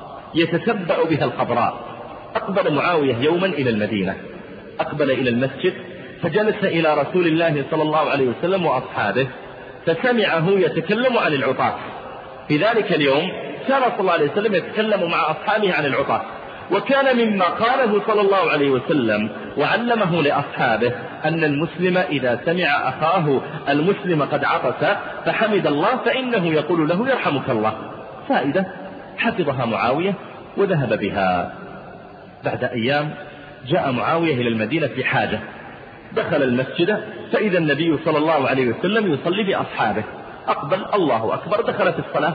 يتتبع بها الخضراء. أقبل معاوية يوما إلى المدينة، أقبل إلى المسجد فجلس إلى رسول الله صلى الله عليه وسلم وأصحابه، فسمعه يتكلم عن العطاس. في ذلك اليوم كان صلى الله عليه وسلم يتكلم مع أصحابه عن العطاس، وكان مما قاله صلى الله عليه وسلم وعلمه لأصحابه أن المسلم إذا سمع أخاه المسلم قد عطس فحمد الله فإنه يقول له: يرحمك الله. فائدة حفظها معاوية وذهب بها. بعد أيام جاء معاوية إلى المدينة في حاجة، دخل المسجد فإذا النبي صلى الله عليه وسلم يصلي بأصحابه، أقبل الله أكبر، دخل في الصلاة.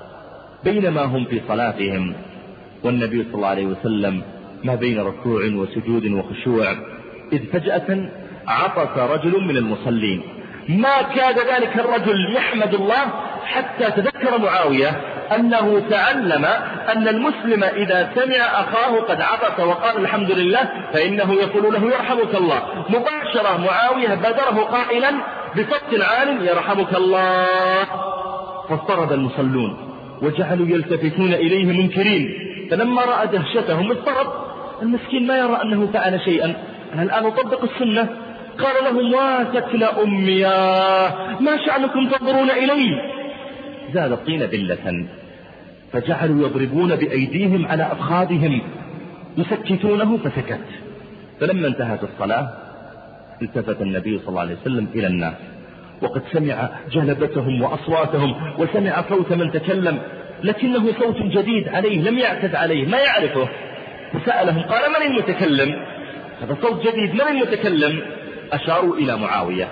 بينما هم في صلاتهم والنبي صلى الله عليه وسلم ما بين ركوع وسجود وخشوع، إذ فجأة عطس رجل من المصلين، ما كاد ذلك الرجل يحمد الله حتى تذكر معاوية أنه تعلم أن المسلم إذا سمع أخاه قد عطس وقال الحمد لله فإنه يقول له: يرحمك الله. مباشرة معاوية بادره قائلا بصوت عال: يرحمك الله. فاضطرب المصلون وجعلوا يلتفتون إليه منكرين، فلما رأى دهشتهم اضطرب. المسكين ما يرى أنه فعل شيئا، أنا الآن أطبق السنة. قال لهم: واتكل أمي، ما شأنكم تنظرون إلي؟ زاد الطين بلة، فجعلوا يضربون بأيديهم على أفخاذهم يسكتونه، فسكت. فلما انتهت الصلاة التفت النبي صلى الله عليه وسلم إلى الناس، وقد سمع جلبتهم وأصواتهم وسمع صوت من تكلم، لكنه صوت جديد عليه، لم يعتد عليه، ما يعرفه. فسألهم قال: من المتكلم؟ هذا صوت جديد، من المتكلم؟ أشاروا إلى معاوية،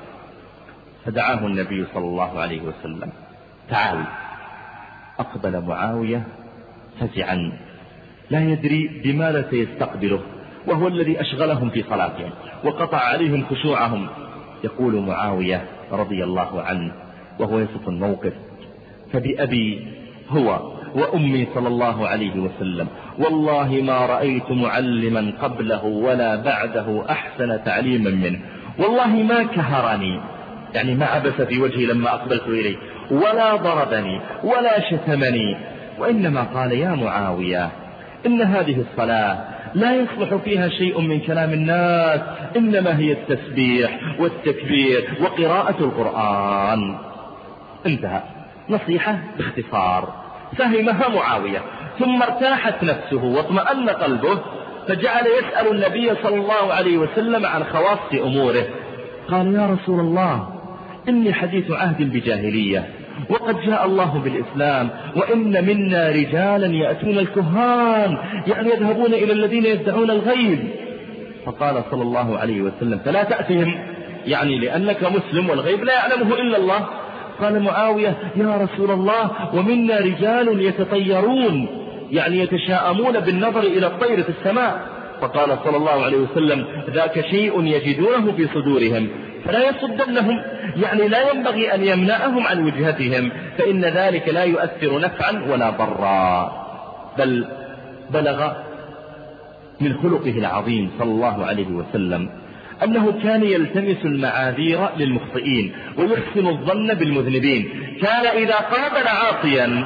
فدعاه النبي صلى الله عليه وسلم: تعال. أقبل معاوية فزعا لا يدري بماذا سيستقبله، وهو الذي أشغلهم في صلاتهم وقطع عليهم خشوعهم. يقول معاوية رضي الله عنه وهو يصف الموقف: فبأبي هو وأمي صلى الله عليه وسلم والله ما رأيت معلما قبله ولا بعده أحسن تعليما منه، والله ما كهرني، يعني ما عبس في وجهي لما أقبلت إليه، ولا ضربني ولا شتمني، وإنما قال: يا معاوية، إن هذه الصلاة لا يصلح فيها شيء من كلام الناس، إنما هي التسبيح والتكبير وقراءة القرآن. انتهى. نصيحة باختصار فهمها معاوية، ثم ارتاحت نفسه واطمأن قلبه، فجعل يسأل النبي صلى الله عليه وسلم عن خواص أموره. قال: يا رسول الله، إني حديث عهد بجاهلية، وقد جاء الله بالإسلام، وإن منا رجالا يأتون الكهان، يعني يذهبون إلى الذين يدعون الغيب. فقال صلى الله عليه وسلم: فلا تأتهم، يعني لأنك مسلم والغيب لا يعلمه إلا الله. قال معاوية: يا رسول الله، ومنا رجال يتطيرون، يعني يتشاءمون بالنظر إلى الطير في السماء. فقال صلى الله عليه وسلم: ذاك شيء يجدونه في صدورهم، فلا يصدنهم، يعني لا ينبغي أن يمنعهم عن وجهتهم، فإن ذلك لا يؤثر نفعا ولا ضرا. بل بلغ من خلقه العظيم صلى الله عليه وسلم أنه كان يلتمس المعاذير للمخطئين ويحسن الظن بالمذنبين. كان إذا قابل عاصيا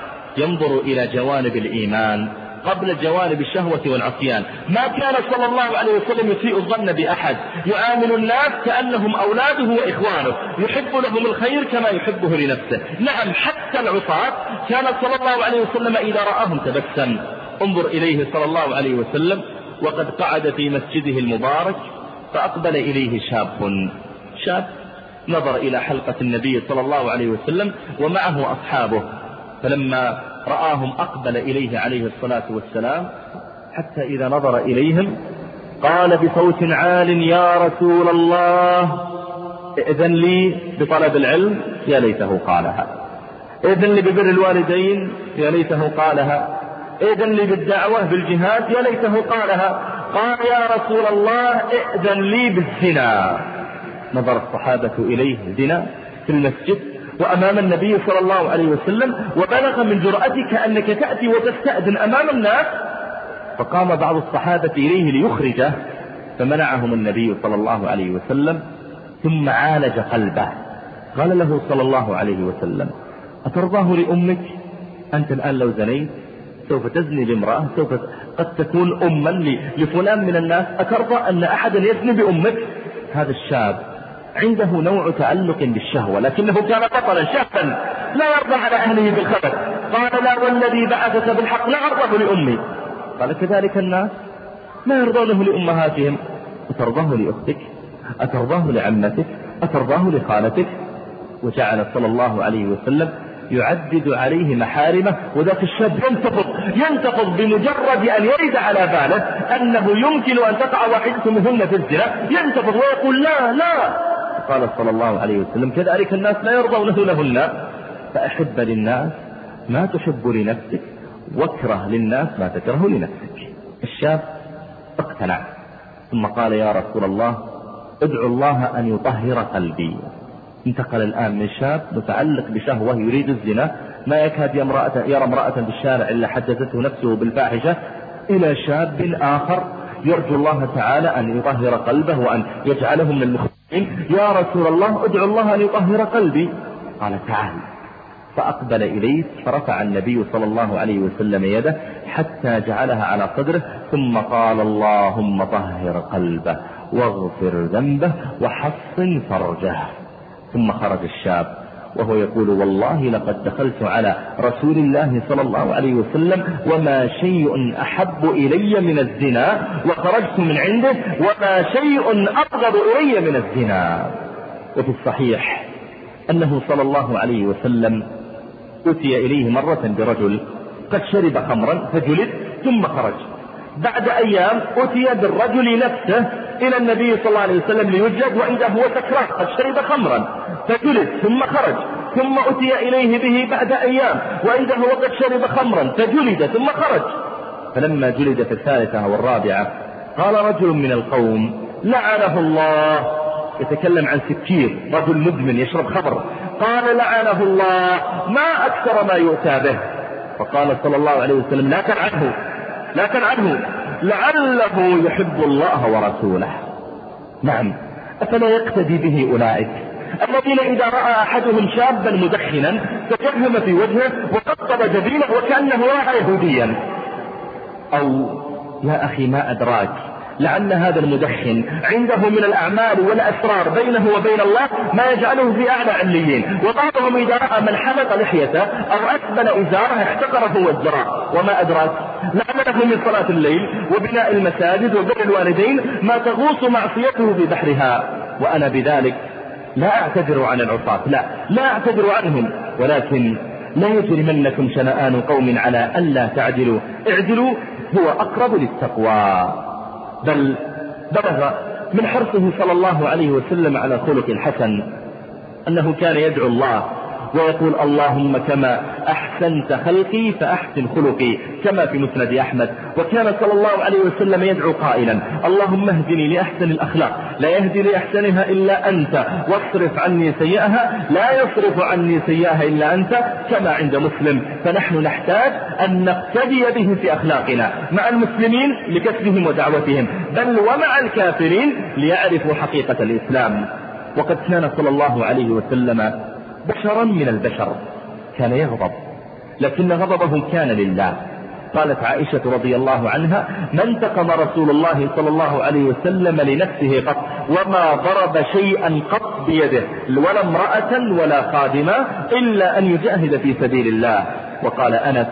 ينظر إلى جوانب الإيمان قبل جوانب الشهوة والعصيان. ما كان صلى الله عليه وسلم يسيء الظن بأحد، يعامل الناس كأنهم أولاده وإخوانه، يحب لهم الخير كما يحبه لنفسه. نعم، حتى العصاة كان صلى الله عليه وسلم إذا رآهم تبسم. انظر إليه صلى الله عليه وسلم وقد قعد في مسجده المبارك، فأقبل إليه شاب شاب نظر إلى حلقة النبي صلى الله عليه وسلم ومعه أصحابه، فلما رآهم أقبل إليه عليه الصلاة والسلام، حتى إذا نظر إليهم قال بصوت عال: يا رسول الله، ائذن لي بطلب العلم، يا ليته قالها. ائذن لي ببر الوالدين، يا ليته قالها. ائذن لي بالدعوة بالجهاد، يا ليته قالها. قال: يا رسول الله، ائذن لي بالزنا. نظر الصحابة إليه: زنا في المسجد وأمام النبي صلى الله عليه وسلم، وبلغ من جرأتك أنك تأتي وتستأذن أمام الناس. فقام بعض الصحابة إليه ليخرجه، فمنعهم النبي صلى الله عليه وسلم، ثم عالج قلبه. قال له صلى الله عليه وسلم: أترضاه لأمك؟ أنت الآن لو زنيت سوف تزني بامرأة، سوف قد تكون أما لفلان من الناس، أترضى أن أحدا يزني بأمك؟ هذا الشاب عنده نوع تعلق بالشهوة، لكنه كان بطلا شابا لا يرضى على أهله بالخبث. قال: لا والذي بعثك بالحق لا أرضاه لأمي. قال: كذلك الناس ما يرضونه لأمهاتهم. أترضاه لأختك؟ أترضاه لعمتك؟ أترضاه لخالتك؟ وجعل صلى الله عليه وسلم يعدد عليه محارمه، وذاك الشاب ينتفض ينتفض بمجرد أن يرد على باله أنه يمكن أن تقع واحدة منهن في الزنا، ينتفض ويقول: لا لا. قال صلى الله عليه وسلم: كذلك الناس لا يرضونه لهن، فأحب للناس ما تحب لنفسك، واكره للناس ما تكره لنفسك. الشاب اقتنع، ثم قال: يا رسول الله، ادعو الله أن يطهر قلبي. انتقل الآن من شاب متعلق بشهوة يريد الزنا، ما يكاد يرى امرأة بالشارع إلا حدثته نفسه بالفاحشة، إلى شاب آخر يرجو الله تعالى أن يطهر قلبه وأن يجعله من المخلصين. يا رسول الله، ادعو الله أن يطهر قلبي. قال: تعال. فأقبل إليه فرفع النبي صلى الله عليه وسلم يده حتى جعلها على صدره، ثم قال: اللهم طهر قلبه واغفر ذنبه وحصن فرجه. ثم خرج الشاب وهو يقول: والله لقد دخلت على رسول الله صلى الله عليه وسلم وما شيء أحب إلي من الزنا، وخرجت من عنده وما شيء أبغض إلي من الزنا. وفي الصحيح أنه صلى الله عليه وسلم أتي إليه مرة برجل قد شرب خمرا فجلد ثم خرج. بعد أيام أتي بالرجل نفسه إلى النبي صلى الله عليه وسلم ليجلد، وعنده هو سكران قد شرب خمرا فجلد ثم خرج. ثم أتي إليه به بعد أيام وعنده هو قد شرب خمرا فجلد ثم خرج. فلما جلد في الثالثة والرابعة قال رجل من القوم: لعنه الله. يتكلم عن سكير، رجل مدمن يشرب خمر. قال: لعنه الله، ما أكثر ما يؤتى به. فقال صلى الله عليه وسلم: لا تلعنه لا تلعنه لعله يحب الله ورسوله. نعم، أفلا يقتدي به أولئك الذين إذا رأى أحدهم شابا مدخنا تجهم في وجهه وقطب جبينه وكأنه رأى يهوديا؟ أو يا أخي ما أدراك لعل هذا المدخن عنده من الأعمال والأسرار بينه وبين الله ما يجعله في أعلى عليين. وبعضهم إذا رأى من حلق لحيته أو أسبل إزاره احتقره والجراء. وما أدراك لعل له من صلاة الليل وبناء المساجد وبر الوالدين ما تغوص معصيته في بحرها. وأنا بذلك لا أعتذر عن العصاة، لا لا أعتذر عنهم، ولكن لا يجرمنكم شنآن قوم على ألا تعدلوا، اعدلوا هو أقرب للتقوى. بل بلغ من حرصه صلى الله عليه وسلم على خلق الحسن أنه كان يدعو الله ويقول: اللهم كما أحسنت خلقي فأحسن خلقي، كما في مسند أحمد. وكان صلى الله عليه وسلم يدعو قائلا: اللهم اهدني لأحسن الأخلاق لا يهدي لأحسنها إلا أنت، واصرف عني سيئها لا يصرف عني سيئها إلا أنت، كما عند مسلم. فنحن نحتاج أن نقتدي به في أخلاقنا مع المسلمين لكسبهم ودعوتهم، بل ومع الكافرين ليعرفوا حقيقة الإسلام. وقد كان صلى الله عليه وسلم بشرا من البشر، كان يغضب لكن غضبه كان لله. قالت عائشة رضي الله عنها: ما انتقم رسول الله صلى الله عليه وسلم لنفسه قط، وما ضرب شيئا قط بيده ولا امرأة ولا خادمة إلا أن يجاهد في سبيل الله. وقال أنس: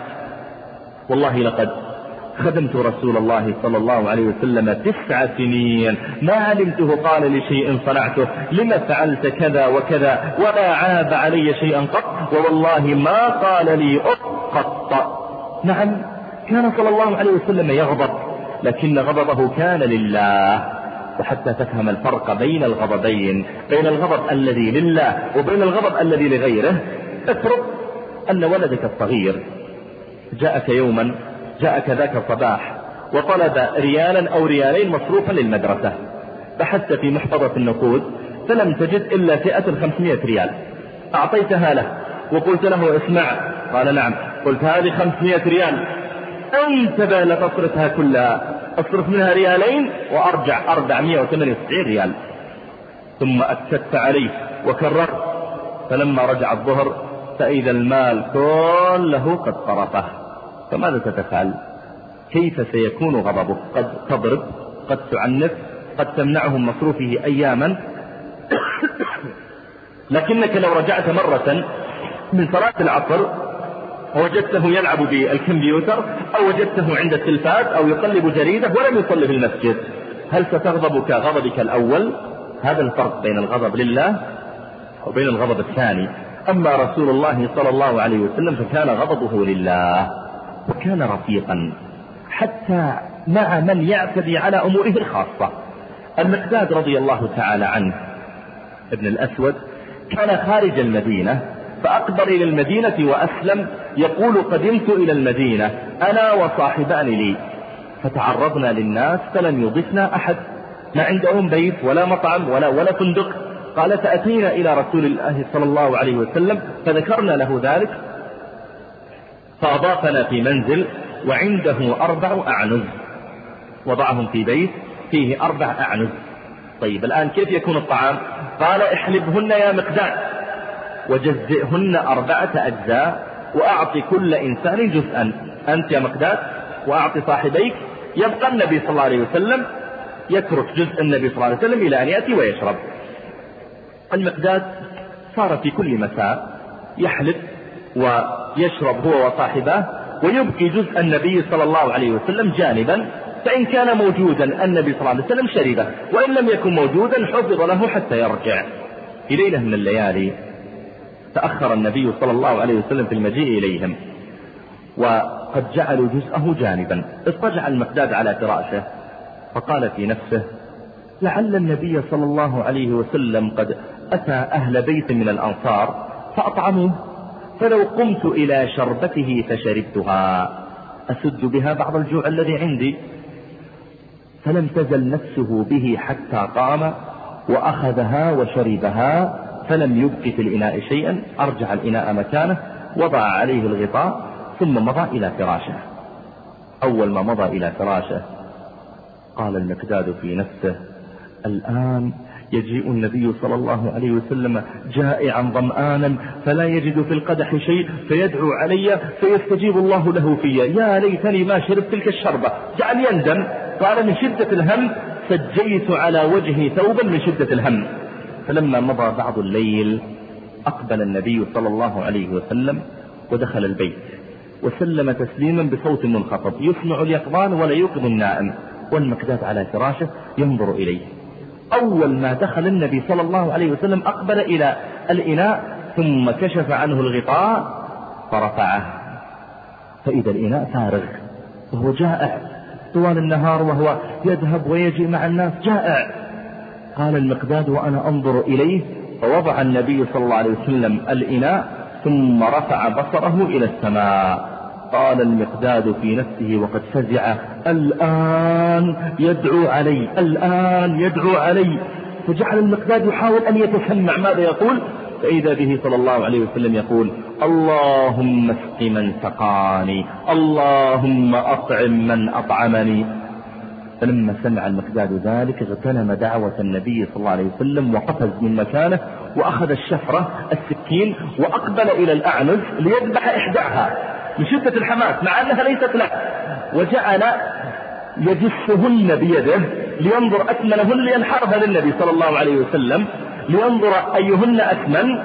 والله لقد خدمت رسول الله صلى الله عليه وسلم تسع سنين ما علمته قال لشيء صنعته لما فعلت كذا وكذا، ولا عاب علي شيئا قط، ووالله ما قال لي قط. نعم، كان صلى الله عليه وسلم يغضب لكن غضبه كان لله. وحتى تفهم الفرق بين الغضبين، بين الغضب الذي لله وبين الغضب الذي لغيره، افرض أن ولدك الصغير جاءك يوما جاءك ذاك الصباح وطلب ريالا أو ريالين مصروفا للمدرسة، بحثت في محفظة النقود فلم تجد إلا فئة الخمسمائة ريال، أعطيتها له وقلت له: اسمع. قال: نعم. قلت: هذه خمسمائة ريال، انتبه لا تصرفها كلها، اصرف منها ريالين وأرجع أربعمائة وثمانية وتسعين ريال. ثم أكدت عليه وكررت، فلما رجع الظهر فإذا المال كله قد صرفه. فماذا ستفعل؟ كيف سيكون غضبك؟ قد تضرب، قد تعنف، قد تمنعه من مصروفه أياما. لكنك لو رجعت مرة من صلاة العصر وجدته يلعب بالكمبيوتر أو وجدته عند التلفاز أو يقلب جريدة ولم يصلي في المسجد، هل ستغضب كغضبك الأول؟ هذا الفرق بين الغضب لله وبين الغضب الثاني. أما رسول الله صلى الله عليه وسلم فكان غضبه لله، وكان رفيقا حتى مع من يعتدي على أموره الخاصة. المقداد رضي الله تعالى عنه ابن الأسود كان خارج المدينة فأقبل إلى المدينة وأسلم، يقول: قدمت إلى المدينة أنا وصاحبان لي فتعرضنا للناس فلم يضفنا أحد، ما عندهم بيت ولا مطعم ولا, ولا فندق. قال: فأتينا إلى رسول الله صلى الله عليه وسلم فذكرنا له ذلك فأضافنا في منزل وعنده أربع أعنز، وضعهم في بيت فيه أربع أعنز. طيب الآن كيف يكون الطعام؟ قال: احلبهن يا مقداد. وجزئهن أربعة أجزاء وأعطي كل إنسان جزءا، أنت يا مقداد وأعطي صاحبيك، يبقى النبي صلى الله عليه وسلم يترك جزء النبي صلى الله عليه وسلم إلى أن يأتي ويشرب. المقداد صار في كل مساء يحلب ويشرب هو وصاحبه، ويبقي جزء النبي صلى الله عليه وسلم جانبا، فإن كان موجودا النبي صلى الله عليه وسلم شربه، وإن لم يكن موجودا حفظ له حتى يرجع. في ليلة من الليالي تأخر النبي صلى الله عليه وسلم في المجيء إليهم، وقد جعلوا جزءه جانبا. اضطجع المقداد على فراشه فقال في نفسه: لعل النبي صلى الله عليه وسلم قد أتى أهل بيت من الأنصار فأطعموه، فلو قمت إلى شربته فشربتها أسد بها بعض الجوع الذي عندي. فلم تزل نفسه به حتى قام وأخذها وشربها، فلم يبق في الإناء شيئا. أرجع الإناء مكانه، وضع عليه الغطاء، ثم مضى إلى فراشه. أول ما مضى إلى فراشه قال المقداد في نفسه: الآن يجيء النبي صلى الله عليه وسلم جائعا ظمآنا فلا يجد في القدح شيء، فيدعو علي فيستجيب الله له في. يا ليتني ما شربت تلك الشربة. جعل يندم، قال: من شدة الهم سجيت على وجهي ثوبا من شدة الهم. فلما مضى بعض الليل أقبل النبي صلى الله عليه وسلم ودخل البيت، وسلم تسليما بصوت منخفض يسمع اليقظان ولا يوقظ النائم، والمقداد على فراشه ينظر إليه. أول ما دخل النبي صلى الله عليه وسلم أقبل إلى الإناء، ثم كشف عنه الغطاء فرفعه، فإذا الإناء فارغ، وهو جائع طوال النهار، وهو يذهب ويجي مع الناس جائع. قال المقداد وأنا أنظر إليه، فوضع النبي صلى الله عليه وسلم الإناء ثم رفع بصره إلى السماء. قال المقداد في نفسه وقد فزع: الآن يدعو علي، الآن يدعو علي. فجعل المقداد يحاول أن يتسمع ماذا يقول، فإذا به صلى الله عليه وسلم يقول: اللهم اسق من سقاني، اللهم أطعم من أطعمني. فلما سمع المقداد ذلك اغتنم دعوة النبي صلى الله عليه وسلم، وقفز من مكانه وأخذ الشفرة السكين وأقبل إلى الأعنز ليذبح إحداها من شدة الحماس مع أنها ليست له، وجعل يجسهن بيده لينظر أثمنهن لينحرها للنبي صلى الله عليه وسلم لينظر أيهن أثمن.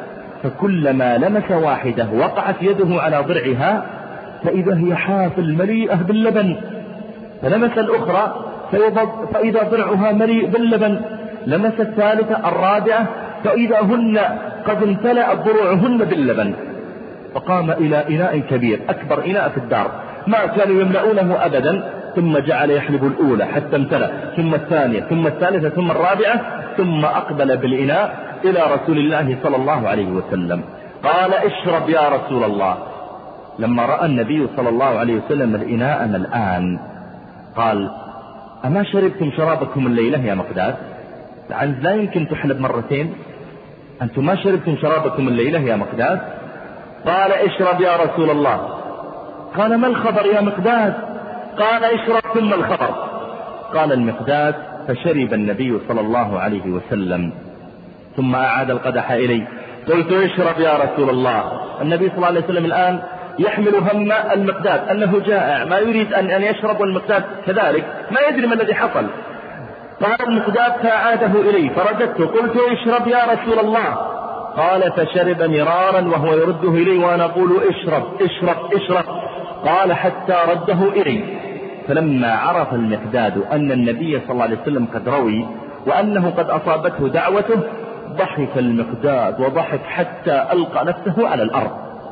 فكلما لمس واحدة وقعت يده على ضرعها فإذا هي حافل مليئة باللبن، فلمس الأخرى فإذا ضرعها مليء باللبن، لمس الثالثة الرابعة فإذا هن قد امتلأت ضروعهن باللبن. فقام إلى إناء كبير أكبر إناء في الدار ما كانوا يملؤونه أبدا، ثم جعل يحلب الأولى حتى امتلأ، ثم الثانية، ثم الثالثة، ثم الرابعة، ثم أقبل بالإناء إلى رسول الله صلى الله عليه وسلم. قال: اشرب يا رسول الله. لما رأى النبي صلى الله عليه وسلم الإناء ملآن قال: أما شربتم شرابكم الليلة يا مقداد؟ لعل لا يمكن تحلب مرتين، أنتم ما شربتم شرابكم الليلة يا مقداد؟ قال: اشرب يا رسول الله. قال: ما الخبر يا مقداد؟ قال: اشرب ثم الخبر. قال المقداد: فشرب النبي صلى الله عليه وسلم ثم أعاد القدح إلي. قلت: اشرب يا رسول الله. النبي صلى الله عليه وسلم الآن يحمل هم المقداد أنه جائع، ما يريد أن يشرب، والمقداد كذلك ما يدري ما الذي حصل. قال المقداد: فأعاده إلي فرددت قلت: اشرب يا رسول الله. قال: فشرب مرارا وهو يرده إلي وأنا أقول: اشرب اشرب اشرب. قال: حتى رده إلي. فلما عرف المقداد أن النبي صلى الله عليه وسلم قد روي وأنه قد أصابته دعوته ضحك المقداد وضحك حتى ألقى نفسه على الأرض.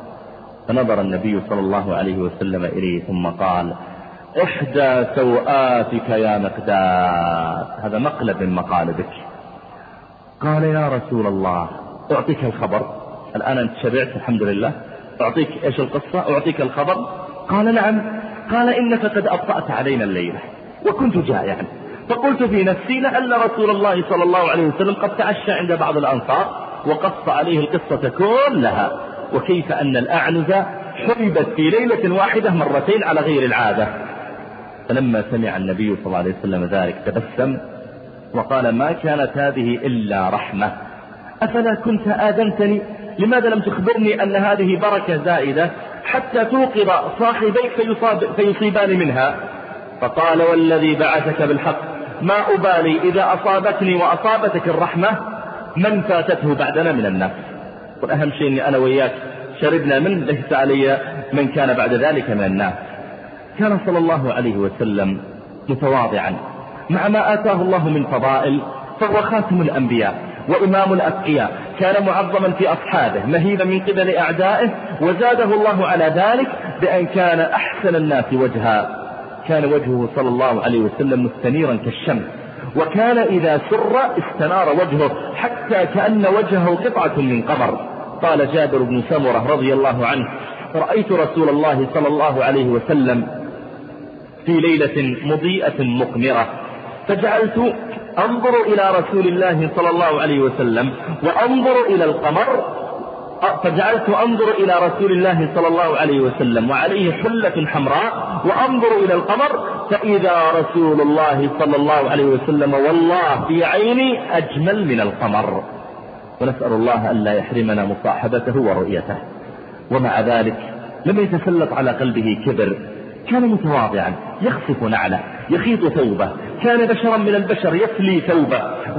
فنظر النبي صلى الله عليه وسلم إليه ثم قال: إحدى سوآتك يا مقداد. هذا مقلب من مقالبك. قال: يا رسول الله أعطيك الخبر، الآن أنت شبعت الحمد لله، أعطيك إيش القصة، أعطيك الخبر. قال: نعم. قال: إنك قد أبطأت علينا الليلة وكنت جائعا، فقلت في نفسي لعل رسول الله صلى الله عليه وسلم قد تعشى عند بعض الأنصار، وقص عليه القصة كلها، وكيف أن الأعنز حربت في ليلة واحدة مرتين على غير العادة. فلما سمع النبي صلى الله عليه وسلم ذلك تبسم وقال: ما كانت هذه إلا رحمة، أفلا كنت آذنتني لماذا لم تخبرني أن هذه بركة زائدة حتى توقظ صاحبيك فيصاب فيصيبان منها؟ فقال والذي بعثك بالحق ما أبالي إذا أصابتني وأصابتك الرحمة من فاتته بعدنا من الناس. والأهم شيء أني أنا وياك شربنا منه، ليس علي من كان بعد ذلك من الناس. كان صلى الله عليه وسلم متواضعا مع ما آتاه الله من فضائل، فهو خاتم الأنبياء وإمام الأتقياء، كان معظما في أصحابه مهيبا من قبل أعدائه، وزاده الله على ذلك بأن كان أحسن الناس وجها. كان وجهه صلى الله عليه وسلم مستنيرا كالشمس، وكان إذا سر استنار وجهه حتى كأن وجهه قطعة من قمر. قال جابر بن سمرة رضي الله عنه رأيت رسول الله صلى الله عليه وسلم في ليلة مضيئة مقمرة، فجعلت أنظر إلى رسول الله صلى الله عليه وسلم وأنظر إلى القمر، فجعلت أنظر إلى رسول الله صلى الله عليه وسلم وعليه حلة حمراء وأنظر إلى القمر، فإذا رسول الله صلى الله عليه وسلم والله في عيني أجمل من القمر. ونسأل الله أن لا يحرمنا مصاحبته ورؤيته. ومع ذلك لم يتسلط على قلبه كبر، كان متواضعا يخصف نعله يخيط ثوبه، كان بشرا من البشر يفلي ثوبه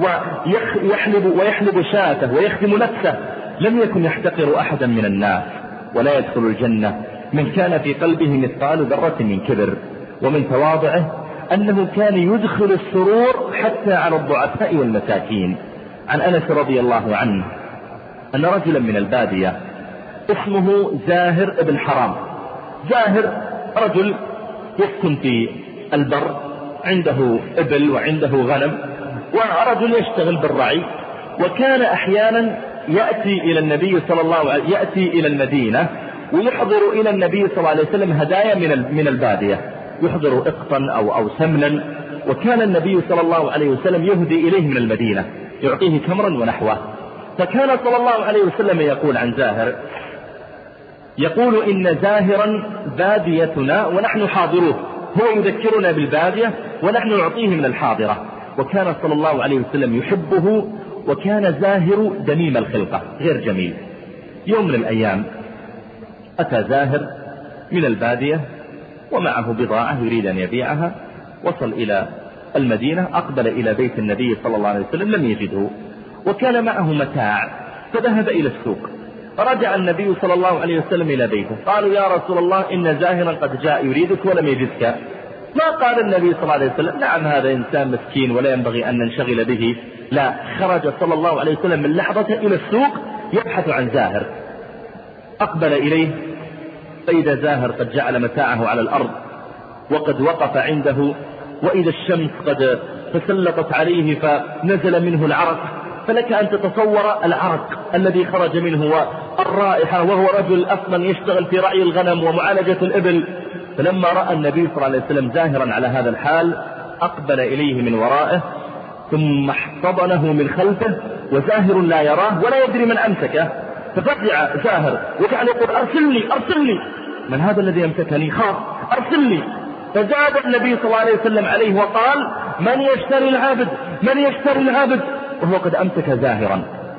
ويحلب, ويحلب شاته ويخدم نفسه، لم يكن يحتقر أحدا من الناس، ولا يدخل الجنة من كان في قلبه مثقال ذرة من كبر. ومن تواضعه أنه كان يدخل السرور حتى على الضعفاء والمساكين. عن أنس رضي الله عنه أن رجلا من البادية اسمه زاهر ابن حرام. زاهر رجل يسكن في البر، عنده إبل وعنده غنم، ورجل يشتغل بالرعي، وكان أحيانا يأتي إلى النبي صلى الله عليه يأتي إلى المدينة ويحضر إلى النبي صلى الله عليه وسلم هدايا من من البادية، يحضر إقطا أو أو سمنا، وكان النبي صلى الله عليه وسلم يهدي إليه من المدينة يعطيه تمرا ونحوه. فكان صلى الله عليه وسلم يقول عن زاهر، يقول إن زاهرا باديتنا ونحن حاضروه، هو يذكرنا بالبادية ونحن نعطيه من الحاضرة. وكان صلى الله عليه وسلم يحبه، وكان زاهر دميم الخلقة غير جميل. يوم من الأيام أتى زاهر من البادية ومعه بضاعة يريد أن يبيعها، وصل إلى المدينة، أقبل إلى بيت النبي صلى الله عليه وسلم لم يجده، وكان معه متاع، فذهب إلى السوق. فرجع النبي صلى الله عليه وسلم إلى بيته، قالوا يا رسول الله إن زاهرا قد جاء يريدك ولم يجدك. ما قال النبي صلى الله عليه وسلم نعم هذا إنسان مسكين ولا ينبغي أن ننشغل به، لا، خرج صلى الله عليه وسلم من لحظة إلى السوق يبحث عن زاهر. أقبل إليه فإذا زاهر قد جعل متاعه على الأرض وقد وقف عنده، وإذا الشمس قد تسلطت عليه فنزل منه العرق، فلك أن تتصور العرق الذي خرج منه والرائحة، وهو رجل أصلا يشتغل في رعي الغنم ومعالجة الإبل. فلما رأى النبي صلى الله عليه وسلم زاهرا على هذا الحال أقبل إليه من ورائه ثم احتضنه من خلفه، وزاهر لا يراه ولا يدري من أمسكه. ففزع زاهر وجعل يقول أرسلني أرسلني، من هذا الذي أمسكني؟ خاف، أرسلني. فزاد النبي صلى الله عليه وسلم عليه وقال من يشتري العبد من يشتري العبد، وهو قد أمسك زاهرا.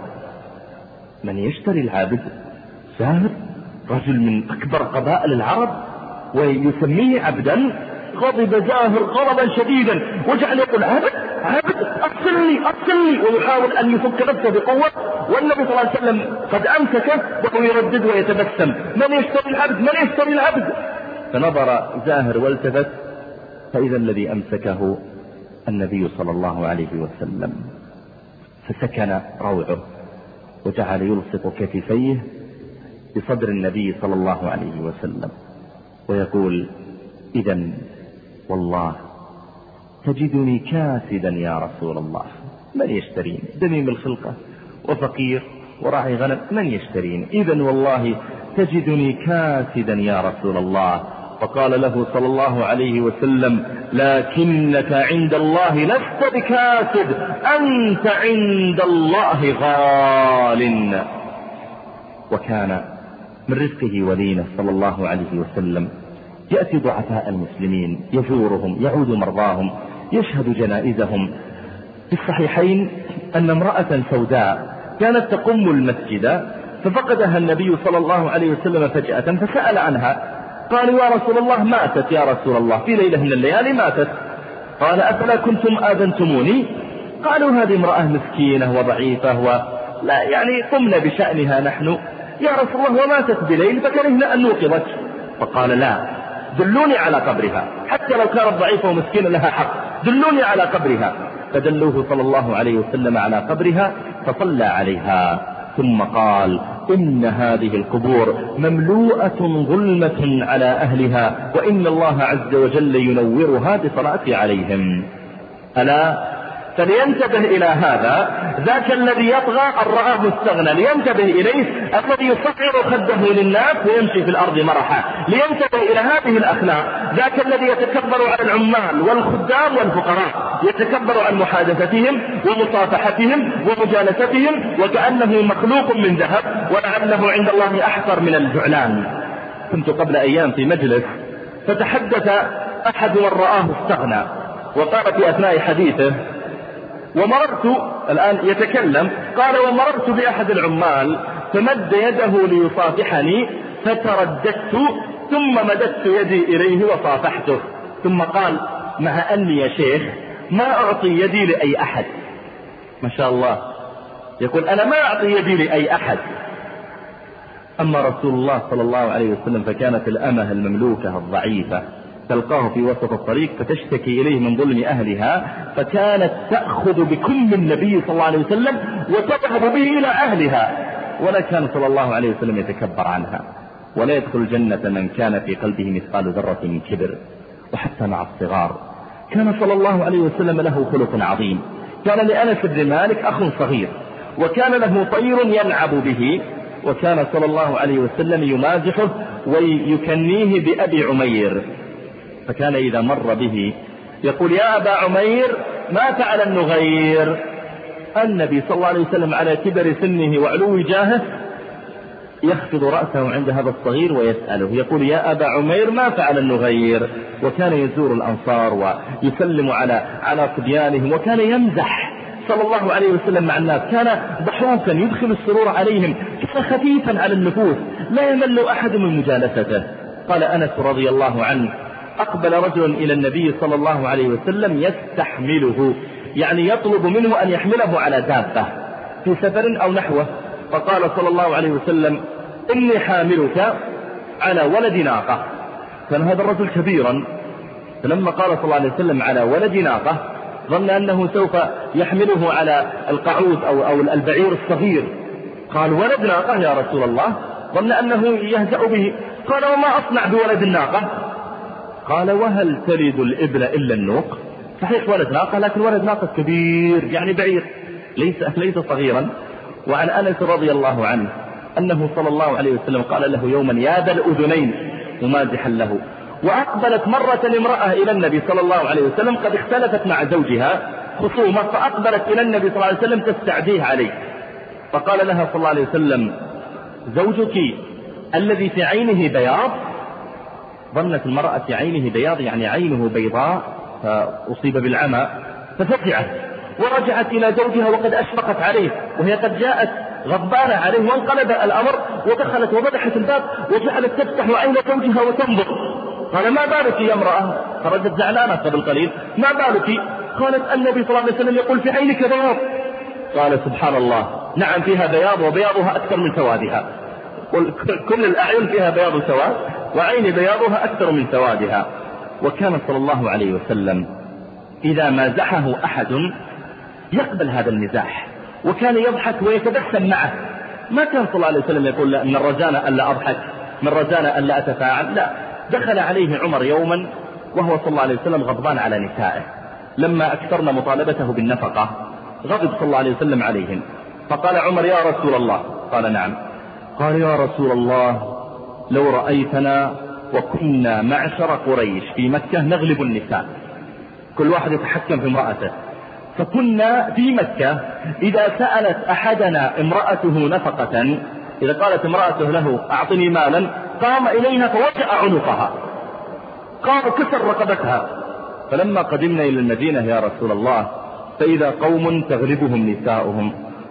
من يشتري العبد؟ زاهر رجل من أكبر قبائل العرب ويسميه عبدا. غضب زاهر غضبا شديدا وجعل يقول عبد عبد أرسلني أرسلني، ويحاول أن يفك نفسه بقوة، والنبي صلى الله عليه وسلم قد أمسكه وهو يردد ويتبسم من يشتري العبد من يشتري العبد. فنظر زاهر والتفت فإذا الذي أمسكه النبي صلى الله عليه وسلم، فسكن روعه وجعل يلصق كتفيه بصدر النبي صلى الله عليه وسلم ويقول إذن والله تجدني كاسدا يا رسول الله، من يشتريني؟ دميم الخلقة وفقير وراعي غنم، من يشتريني؟ إذن والله تجدني كاسدا يا رسول الله. فقال له صلى الله عليه وسلم لكنك عند الله لست بكاسد، أنت عند الله غال. وكان من رزقه ولينا صلى الله عليه وسلم يأتي ضعفاء المسلمين يزورهم يعود مرضاهم يشهد جنائزهم. في الصحيحين أن امرأة سوداء كانت تقم المسجد ففقدها النبي صلى الله عليه وسلم فجأة فسأل عنها. قالوا يا رسول الله ماتت يا رسول الله في ليلة من الليالي ماتت. قال أفلا كنتم آذنتموني؟ قالوا هذه امرأة مسكينة وضعيفة ولا يعني قمنا بشأنها نحن يا رسول الله وماتت بليل فكرهنا أن نوقظك. فقال لا دلوني على قبرها حتى لو كانت ضعيفة ومسكينة لها حق دلوني على قبرها. فدلوه صلى الله عليه وسلم على قبرها فصلى عليها ثم قال إن هذه القبور مملوءة ظلمة على أهلها وإن الله عز وجل ينورها بصلاة عليهم. ألا فلينتبه إلى هذا ذاك الذي يطغى أن رآه مستغنى لينتبه إليه الذي يصعر خده للناس ويمشي في الأرض مرحا لينتبه إلى هذه الأخلاق. ذاك الذي يتكبر على العمال والخدام والفقراء يتكبر عن محادثتهم ومصافحتهم ومجالستهم وكأنه مخلوق من ذهب ولعله عند الله أحقر من الجعلان. كنت قبل أيام في مجلس فتحدث أحد من رآه استغنى وقال في أثناء حديثه ومررت الآن يتكلم قال ومررت بأحد العمال فمد يده ليصافحني فترددت ثم مددت يدي إليه وصافحته ثم قال مع أني يا شيخ ما أعطي يدي لأي أحد. ما شاء الله يقول أنا ما أعطي يدي لأي أحد. أما رسول الله صلى الله عليه وسلم فكانت الأمة المملوكة الضعيفة تلقاه في وسط الطريق فتشتكي إليه من ظلم أهلها فكانت تأخذ بكم النبي صلى الله عليه وسلم وتذهب به إلى أهلها ولا كان صلى الله عليه وسلم يتكبر عنها. ولا يدخل الجنة من كان في قلبه مثقال ذرة من كبر. وحتى مع الصغار كان صلى الله عليه وسلم له خلق عظيم. كان لأنس بن مالك أخ صغير وكان له طير يلعب به وكان صلى الله عليه وسلم يمازحه ويكنيه بأبي عمير. فكان إذا مر به يقول يا أبا عمير ما فعل النغير. النبي صلى الله عليه وسلم على كبر سنه وعلو جاهه يخفض رأسه عند هذا الصغير ويسأله يقول يا أبا عمير ما فعل النغير. وكان يزور الأنصار ويسلم على على صبيانهم وكان يمزح صلى الله عليه وسلم مع الناس. كان ضحوكا يدخل السرور عليهم كان خفيفا على النفوس لا يمل أحد من مجالسته. قال أنس رضي الله عنه أقبل رجل إلى النبي صلى الله عليه وسلم يستحمله يعني يطلب منه أن يحمله على دابة في سفر أو نحوه. فقال صلى الله عليه وسلم إني حاملك على ولد ناقة. كان هذا الرجل كبيرا فلما قال صلى الله عليه وسلم على ولد ناقة ظن أنه سوف يحمله على القعود أو, أو البعير الصغير. قال ولد ناقة يا رسول الله ظن أنه يهزأ به. قال وما أصنع بولد الناقة؟ قال وهل تلد الإبل إلا النوق. صحيح ولد ناقة لكن ولد ناقة كبير يعني بعير ليس, ليس صغيرا. وعن أنس رضي الله عنه أنه صلى الله عليه وسلم قال له يوما يا ذا الأذنين ممازحا له. وأقبلت مرة امرأة إلى النبي صلى الله عليه وسلم قد اختلفت مع زوجها خصومة فأقبلت إلى النبي صلى الله عليه وسلم تستعديه عليه. فقال لها صلى الله عليه وسلم زوجك الذي في عينه بياض. ظنت المرأة في عينه بياض يعني عينه بيضاء فأصيب بالعمى ففزعت ورجعت إلى زوجها وقد أشفقت عليه وهي قد جاءت غضبانة عليه وانقلب الأمر ودخلت وفتحت الباب وجعلت تفتح عين زوجها وتنظر. قال ما بالك يا امرأة؟ خرجت زعلانة قبل قليل ما بالك؟ قالت النبي صلى الله عليه وسلم يقول في عينك بياض. قال سبحان الله نعم فيها بياض وبياضها أكثر من سوادها. كل الأعين فيها بياض وسواد وعين بياضها أكثر من سوادها. وكان صلى الله عليه وسلم إذا مازحه أحد يقبل هذا المزاح وكان يضحك ويتبسم معه. ما كان صلى الله عليه وسلم يقول من رجانا ألا أضحك من رجانا ألا أتفاعل. لا دخل عليه عمر يوما وهو صلى الله عليه وسلم غضبان على نسائه لما أكثرنا مطالبته بالنفقة غضب صلى الله عليه وسلم عليهم. فقال عمر يا رسول الله. قال نعم. قال يا رسول الله لو رأيتنا وكنا معشر قريش في مكة نغلب النساء كل واحد يتحكم في امرأته. فكنا في مكة إذا سألت أحدنا امرأته نفقة إذا قالت امرأته له أعطني مالا قام إليها فوجأ عنقها قام كسر رقبتها. فلما قدمنا إلى المدينة يا رسول الله فإذا قوم تغلبهم نساؤهم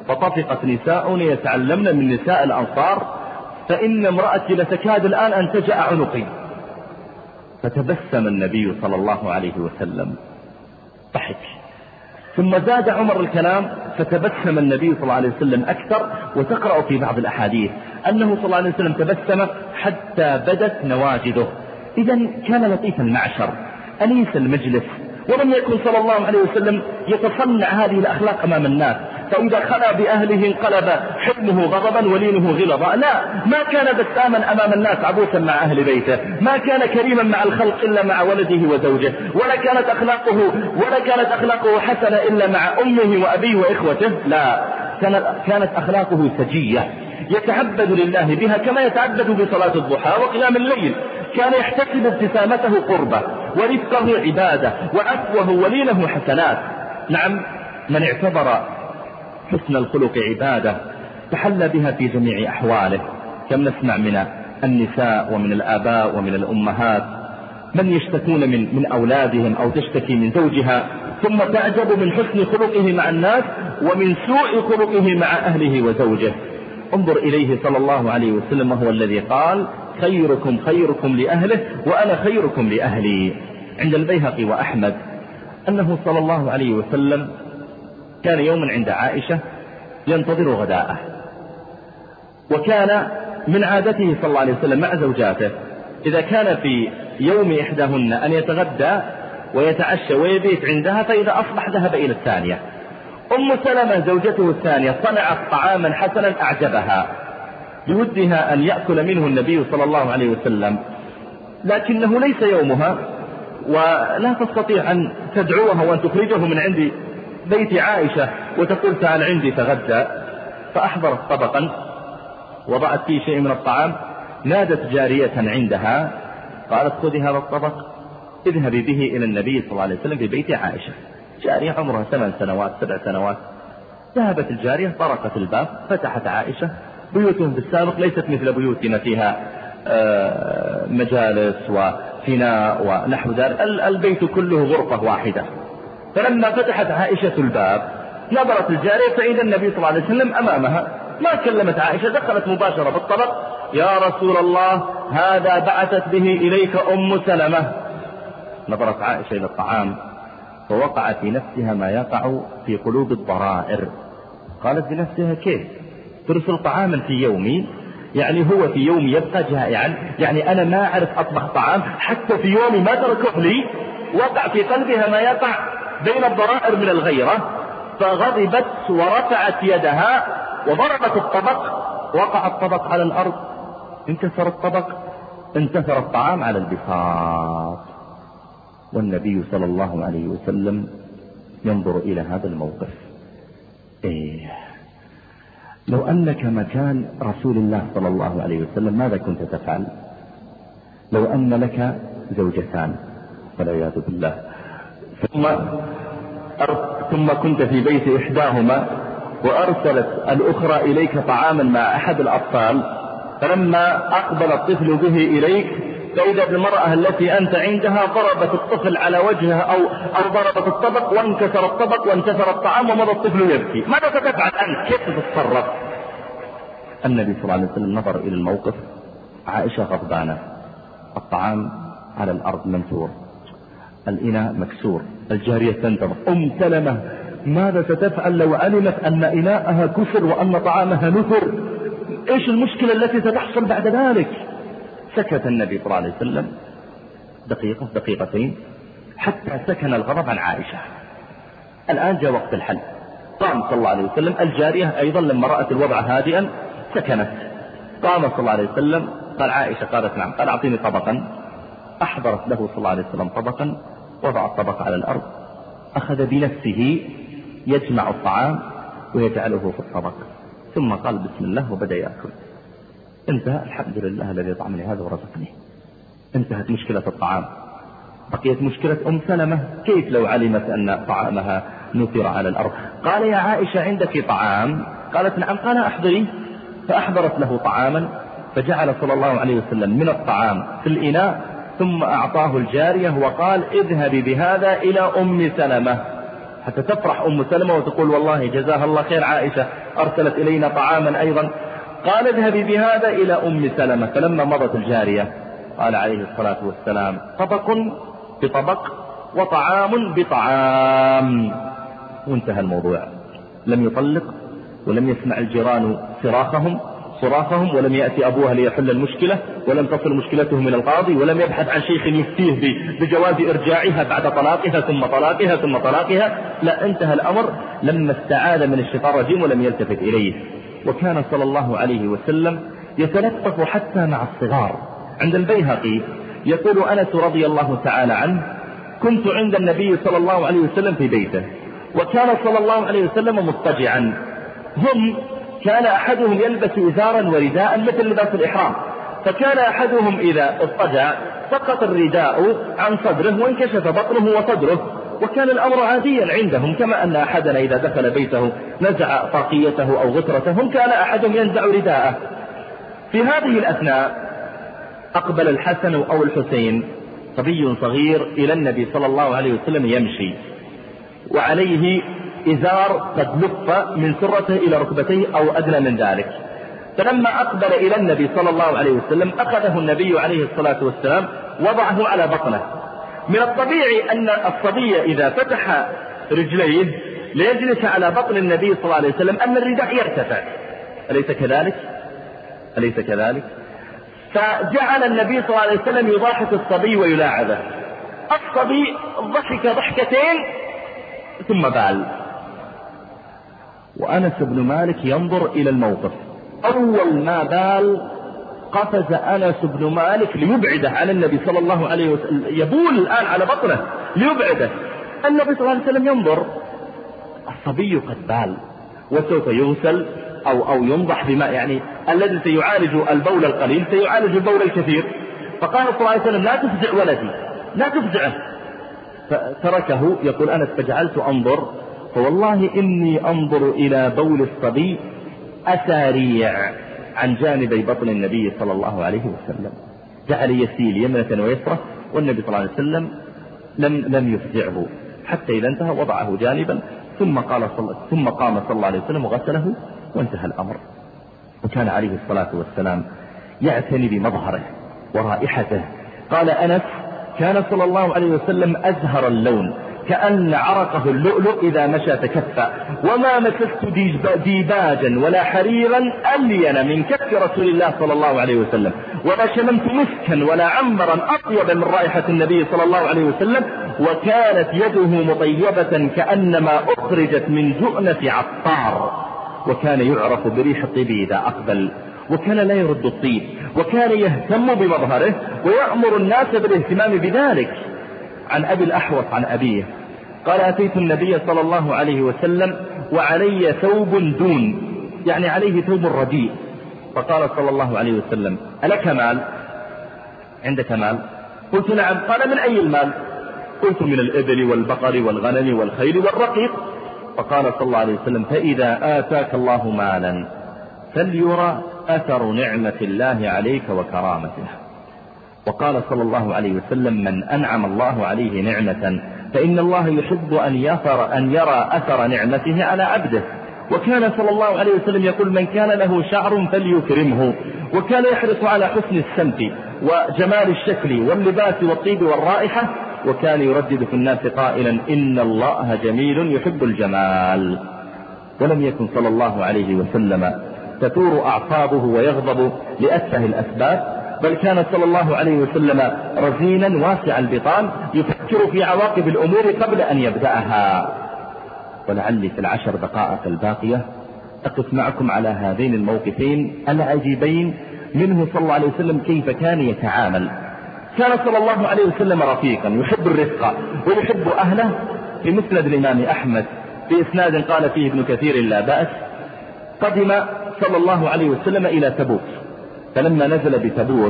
فطفقت نساء يتعلمن من نساء الأنصار فإن امرأتي لتكاد الآن أن تجأ عنقي. فتبسم النبي صلى الله عليه وسلم ضحك، ثم زاد عمر الكلام فتبسم النبي صلى الله عليه وسلم أكثر. وتقرأ في بعض الأحاديث أنه صلى الله عليه وسلم تبسم حتى بدت نواجذه. إذن كان لطيف المعشر أنيس المجلس، ولم يكن صلى الله عليه وسلم يتصنع هذه الأخلاق أمام الناس، فإذا خلا بأهله انقلب حلمه غضبا ولينه غلظا. لا، ما كان بساما أمام الناس عبوسا مع أهل بيته، ما كان كريما مع الخلق إلا مع ولده وزوجه، ولا كانت أخلاقه ولا كانت أخلاقه حسنة إلا مع أمه وأبيه وإخوته. لا، كانت أخلاقه سجية يتعبد لله بها كما يتعبد بصلاة الضحى وقيام الليل. كان يحتسب ابتسامته قربة، ورفقه عبادة، وعفوه ولينه حسنات. نعم، من اعتبر حسن الخلق عبادة تحلى بها في جميع أحواله. كم نسمع من النساء ومن الآباء ومن الأمهات من يشتكون من, من أولادهم أو تشتكي من زوجها، ثم تعجب من حسن خلقه مع الناس ومن سوء خلقه مع أهله وزوجه. انظر إليه صلى الله عليه وسلم، وهو الذي قال خيركم خيركم لأهله وأنا خيركم لأهلي. عند البيهقي وأحمد أنه صلى الله عليه وسلم كان يوما عند عائشة ينتظر غداءه، وكان من عادته صلى الله عليه وسلم مع زوجاته إذا كان في يوم إحداهن أن يتغدى ويتعشى ويبيت عندها، فإذا أصبح ذهب إلى الثانية. أم سلمة زوجته الثانية صنعت طعاما حسنا أعجبها بودها أن يأكل منه النبي صلى الله عليه وسلم، لكنه ليس يومها ولا تستطيع أن تدعوها وأن تخرجه من عند بيت عائشة وتقول تعال عندي تغدى. فأحضرت طبقا وضعت فيه شيء من الطعام، نادت جارية عندها قالت خذي هذا الطبق اذهبي به إلى النبي صلى الله عليه وسلم في بيت عائشة. جارية عمرها ثمان سنوات سبع سنوات. ذهبت الجارية طرقت الباب، فتحت عائشة. بيوتهم في السابق ليست مثل بيوتنا فيها مجالس وفناء ونحو ذلك، البيت كله غرفة واحدة. فلما فتحت عائشة الباب نظرت الجارية فإذا النبي صلى الله عليه وسلم أمامها. ما كلمت عائشة، دخلت مباشرة بالطبق. يا رسول الله هذا بعثت به إليك أم سلمة. نظرت عائشة إلى الطعام فوقع في نفسها ما يقع في قلوب الضرائر. قالت بنفسها كيف ترسل طعاما في يومي؟ يعني هو في يوم يبقى جائعا؟ يعني أنا ما أعرف أطبخ طعام حتى في يومي ما تركه لي؟ وقع في قلبها ما يقع بين الضرائر من الغيرة، فغضبت ورفعت يدها وضربت الطبق. وقع الطبق على الأرض، انكسر الطبق، انتثر الطعام على البساط. والنبي صلى الله عليه وسلم ينظر إلى هذا الموقف. إيه لو أنك مكان رسول الله صلى الله عليه وسلم ماذا كنت تفعل؟ لو أن لك زوجتان والعياذ بالله، ثم ثم كنت في بيت إحداهما وأرسلت الأخرى إليك طعاما مع أحد الأطفال، فلما أقبل الطفل به إليك فإذا بالمرأة التي أنت عندها ضربت الطفل على وجهها أو, أو ضربت الطبق وانكسر الطبق وانتثر الطعام ومضى الطفل يبكي، ماذا ستفعل أنت؟ كيف تتصرف؟ النبي صلى الله عليه وسلم نظر إلى الموقف. عائشة غضبانة، الطعام على الأرض منثور، الإناء مكسور، الجارية تنتظر. أم سلمة ماذا ستفعل لو علمت أن إناءها كسر وأن طعامها نثر؟ إيش المشكلة التي ستحصل بعد ذلك؟ سكت النبي صلى الله عليه وسلم دقيقة دقيقتين حتى سكن الغضب عن عائشة. الآن جاء وقت الحل. قام صلى الله عليه وسلم. الجارية أيضا لما رأت الوضع هادئا سكنت. قام صلى الله عليه وسلم. قال عائشة قالت نعم. قال أعطيني طبقا. أحضرت له صلى الله عليه وسلم طبقا، وضع الطبق على الأرض، أخذ بنفسه يجمع الطعام ويجعله في الطبق، ثم قال بسم الله وبدأ يأكل. انتهى. الحمد لله الذي طعمني هذا ورزقني. انتهت مشكلة الطعام. بقيت مشكلة أم سلمة، كيف لو علمت أن طعامها نثر على الأرض؟ قال يا عائشة عندك طعام؟ قالت نعم. قال أحضري. فأحضرت له طعاما، فجعل صلى الله عليه وسلم من الطعام في الإناء، ثم أعطاه الجارية وقال اذهبي بهذا إلى أم سلمة حتى تفرح أم سلمة وتقول والله جزاها الله خير، عائشة أرسلت إلينا طعاما أيضا. قال اذهبي بهذا إلى أم سلمة. فلما مضت الجارية قال عليه الصلاة والسلام طبق بطبق وطعام بطعام، وانتهى الموضوع. لم يطلق ولم يسمع الجيران صراخهم صراخهم ولم يأتي أبوها ليحل المشكلة، ولم تصل مشكلته من القاضي، ولم يبحث عن شيخ يفتيه بجواز إرجاعها بعد طلاقها ثم طلاقها ثم طلاقها. لا، انتهى الأمر لما استعاذ من الشيطان الرجيم ولم يلتفت إليه. وكان صلى الله عليه وسلم يتلطف حتى مع الصغار. عند البيهقي يقول أنس رضي الله تعالى عنه كنت عند النبي صلى الله عليه وسلم في بيته، وكان صلى الله عليه وسلم مضطجعا. هم كان أحدهم يلبس إزارا ورداء مثل لباس الإحرام، فكان أحدهم إذا اضطجع سقط الرداء عن صدره وانكشف بطنه وصدره، وكان الأمر عاديا عندهم، كما أن أحدنا إذا دخل بيته نزع طاقيته أو غترته كان أحدهم ينزع رداءه. في هذه الأثناء أقبل الحسن أو الحسين صبي صغير إلى النبي صلى الله عليه وسلم يمشي، وعليه إزار قد لف من سرته إلى ركبتيه أو أدنى من ذلك. فلما أقبل إلى النبي صلى الله عليه وسلم أخذه النبي عليه الصلاة والسلام وضعه على بطنه. من الطبيعي أن الصبي إذا فتح رجليه ليجلس على بطن النبي صلى الله عليه وسلم أن الرداء يرتفع، أليس كذلك؟ أليس كذلك؟ فجعل النبي صلى الله عليه وسلم يضاحك الصبي ويلاعبه. الصبي ضحك ضحكتين ثم بال، وأنس بن مالك ينظر إلى الموقف. أول ما بال قفز أنس بن مالك ليبعده عن النبي صلى الله عليه وسلم، يبول الآن على بطنه ليبعده. النبي صلى الله عليه وسلم ينظر، الصبي قد بال وسوف يغسل أو, أو ينضح بماء، يعني الذي سيعالج البول القليل سيعالج البول الكثير. فقال صلى الله عليه وسلم لا تفزع ولدي، لا تفزعه. فتركه. يقول أنس فجعلت أنظر، فوالله إني أنظر إلى بول الصبي أساريع عن جانبي بطن النبي صلى الله عليه وسلم، جعل يسيل يمنة ويسرة، والنبي صلى الله عليه وسلم لم, لم يفزعه حتى إذا انتهى وضعه جانبا، ثم, قال صل... ثم قام صلى الله عليه وسلم وغسله وانتهى الأمر. وكان عليه الصلاة والسلام يعتني بمظهره ورائحته. قال أنس كان صلى الله عليه وسلم أزهر اللون كأن عرقه اللؤلؤ إذا مشى تكفى، وما مسست ديباجا ولا حريرا ألين من كف رسول الله صلى الله عليه وسلم، ولا شممت مسكا ولا عنبرا أطيب من رائحة النبي صلى الله عليه وسلم، وكانت يده مطيبة كأنما أخرجت من جؤنة عطار، وكان يعرف بريح الطيب إذا أقبل، وكان لا يرد الطيب، وكان يهتم بمظهره ويأمر الناس بالاهتمام بذلك. عن أبي الأحوص عن أبيه قال أتيت النبي صلى الله عليه وسلم وعلي ثوب دون، يعني عليه ثوب رديء، فقال صلى الله عليه وسلم ألك مال؟ عندك مال؟ قلت نعم. قال من أي المال؟ قلت من الإبل والبقر والغنم والخيل والرقيق. فقال صلى الله عليه وسلم فإذا آتاك الله مالا فليرى أثر نعمة الله عليك وكرامته. وقال صلى الله عليه وسلم من أنعم الله عليه نعمة فإن الله يحب أن يثر أن يرى أثر نعمته على عبده. وكان صلى الله عليه وسلم يقول من كان له شعر فليكرمه، وكان يحرص على حسن السمت وجمال الشكل واللباس والطيب والرائحة، وكان يردد في الناس قائلا إن الله جميل يحب الجمال. ولم يكن صلى الله عليه وسلم تثور أعصابه ويغضب لأتفه الأسباب، بل كان صلى الله عليه وسلم رزينا واسع البطان يفكر في عواقب الأمور قبل أن يبدأها. ولعلي في العشر دقائق الباقية أقف معكم على هذين الموقفين العجيبين منه صلى الله عليه وسلم كيف كان يتعامل. كان صلى الله عليه وسلم رفيقا يحب الرفق ويحب أهله. في مسند الإمام أحمد في إسناد قال فيه ابن كثير لا بأس، قدم صلى الله عليه وسلم إلى تبوك، فلما نزل بتبوك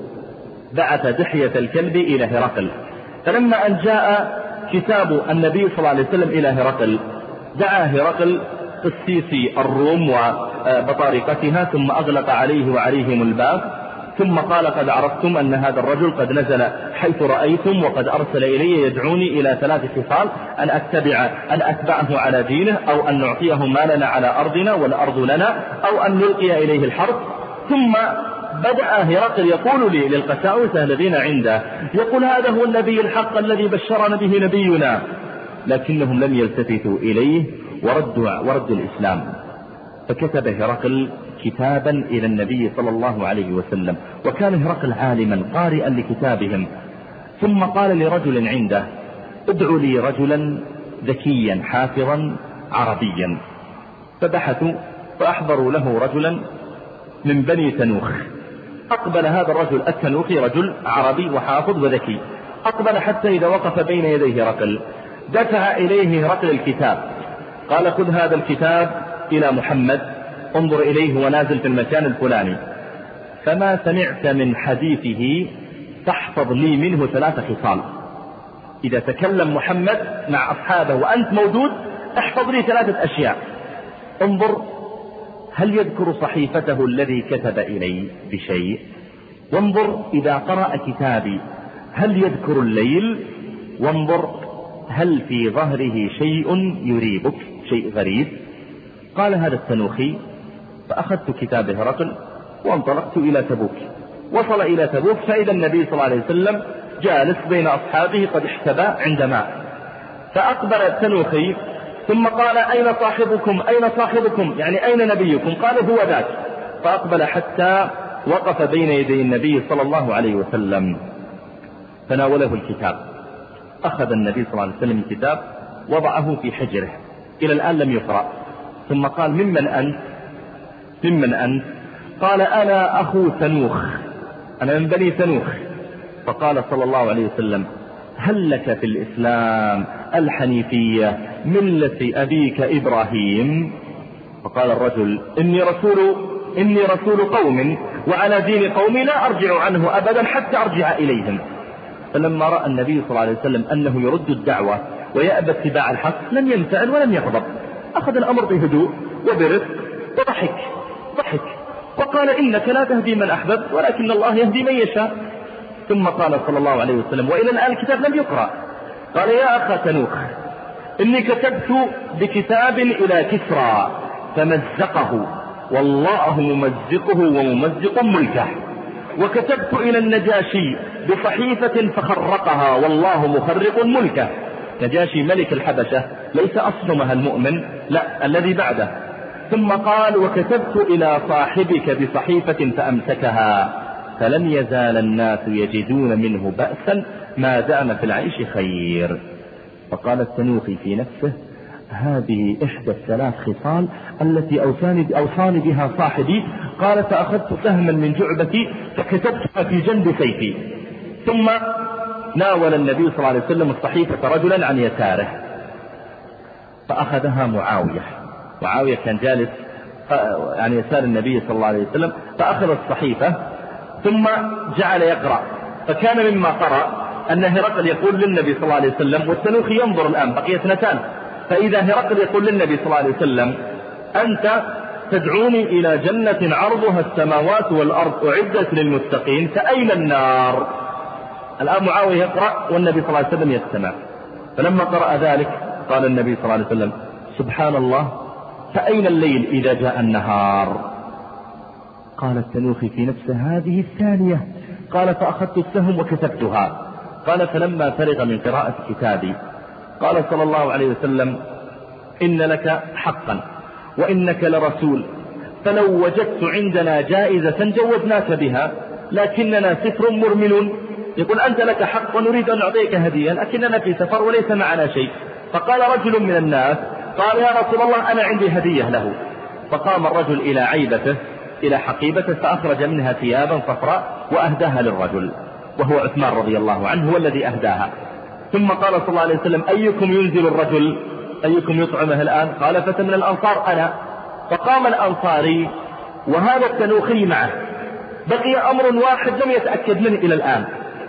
بعث دحية الكلب إلى هرقل، فلما أن جاء كتاب النبي صلى الله عليه وسلم إلى هرقل دعا هرقل قسيسي الروم وبطارقتها ثم أغلق عليه وعليهم الباب، ثم قال قد عرفتم أن هذا الرجل قد نزل حيث رأيتم وقد أرسل إلي يدعوني إلى ثلاث خصال: أن أتبع أن أتبعه على دينه، أو أن نعطيه مالنا على أرضنا والأرض لنا، أو أن نلقي إليه الحرب. ثم بدأ هرقل يقول لي للقساوسة الذين عنده، يقول هذا هو النبي الحق الذي بشرنا به نبينا، لكنهم لم يلتفتوا إليه وردوا, وردوا الإسلام. فكتب هرقل كتابا إلى النبي صلى الله عليه وسلم، وكان هرقل عالما قارئا لكتابهم. ثم قال لرجل عنده: ادعوا لي رجلا ذكيا حافظا عربيا. فبحثوا فأحضروا له رجلا من بني تنوخ. أقبل هذا الرجل التنوخي، رجل عربي وحافظ وذكي، أقبل حتى إذا وقف بين يديه هرقل دفع إليه هرقل الكتاب، قال: خذ هذا الكتاب إلى محمد، انظر إليه ونازل في المكان الفلاني، فما سمعت من حديثه تحفظ لي منه ثلاث خصال. إذا تكلم محمد مع أصحابه وأنت موجود احفظ لي ثلاثة أشياء. انظر هل يذكر صحيفته الذي كتب إلي بشيء، وانظر إذا قرأ كتابي هل يذكر الليل، وانظر هل في ظهره شيء يريبك، شيء غريب. قال هذا التنوخي: فأخذت كتاب هرقل وانطلقت إلى تبوك. وصل إلى تبوك فإذا النبي صلى الله عليه وسلم جالس بين أصحابه قد احتبى عند ماء. فأقبل التنوخي ثم قال: أين صاحبكم أين صاحبكم يعني أين نبيكم؟ قالوا: هو ذاك. فأقبل حتى وقف بين يدي النبي صلى الله عليه وسلم فناوله الكتاب. أخذ النبي صلى الله عليه وسلم الكتاب وضعه في حجره، إلى الآن لم يقرأ. ثم قال: ممن أنت؟ ممن أنت؟ قال: أنا أخو تنوخ، أنا من بني تنوخ. فقال صلى الله عليه وسلم: هل لك في الإسلام الحنيفية ملة أبيك إبراهيم؟ فقال الرجل: إني رسول إني رسول قوم وعلى دين قومي لا أرجع عنه أبدا حتى أرجع إليهم. فلما رأى النبي صلى الله عليه وسلم أنه يرد الدعوة ويأبى اتباع الحق لم ينفعل ولم يغضب، أخذ الأمر بهدوء وبرفق وضحك ضحك وقال: إنك لا تهدي من أحببت ولكن الله يهدي من يشاء. ثم قال صلى الله عليه وسلم، وإلى الآن الكتاب لم يقرأ، قال: يا أخا تنوخ، إني كتبت بكتاب إلى كسرى فمزقه والله ممزقه وممزق ملكه، وكتبت إلى النجاشي بصحيفة فخرقها والله مخرق ملكه. نجاشي ملك الحبشة، ليس أصلها المؤمن، لا الذي بعده. ثم قال: وكتبت إلى صاحبك بصحيفة فأمسكها، فلم يزال الناس يجدون منه بأسا ما دام في العيش خير. فقال التنوخي في نفسه: هذه إحدى الثلاث خصال التي أوصاني, أوصاني بها صاحبي. قال: فأخذت سهما من جعبتي فكتبتها في جنب سيفي. ثم ناول النبي صلى الله عليه وسلم الصحيفة رجلا عن يساره فأخذها معاوية. معاوية كان جالس عن يسار النبي صلى الله عليه وسلم، فأخذ الصحيفة ثم جعل يقرأ. فكان مما قرأ أن هرقل يقول للنبي صلى الله عليه وسلم، والتنوخي ينظر الآن بقي اثنتان، فإذا هرقل يقول للنبي صلى الله عليه وسلم: أنت تدعوني إلى جنة عرضها السماوات والأرض أعدت للمتقين، فأين النار؟ الآن معاوية يقرأ والنبي صلى الله عليه وسلم يستمع. فلما قرأ ذلك قال النبي صلى الله عليه وسلم: سبحان الله، فأين الليل إذا جاء النهار؟ قال التنوخي في نفسه: هذه الثانية. قال: فأخذت السهم وكتبتها. قال: فلما فرغ من قراءة كتابي قال صلى الله عليه وسلم: إن لك حقا وإنك لرسول، فلو وجدت عندنا جائزة جوزناك بها، لكننا سفر مرمل. يقول: أنت لك حق ونريد أن نعطيك هدية، لكننا في سفر وليس معنا شيء. فقال رجل من الناس: قال: يا رسول الله أنا عندي هدية له. فقام الرجل إلى عيبته إلى حقيبته فأخرج منها ثيابا صفراء وأهداها للرجل، وهو عثمان رضي الله عنه هو الذي أهداها. ثم قال صلى الله عليه وسلم: أيكم ينزل الرجل؟ أيكم يطعمه الآن؟ قال: فتى من الأنصار أنا. فقام الأنصاري وهذا التنوخي معه، بقي أمر واحد لم يتأكد منه إلى الآن.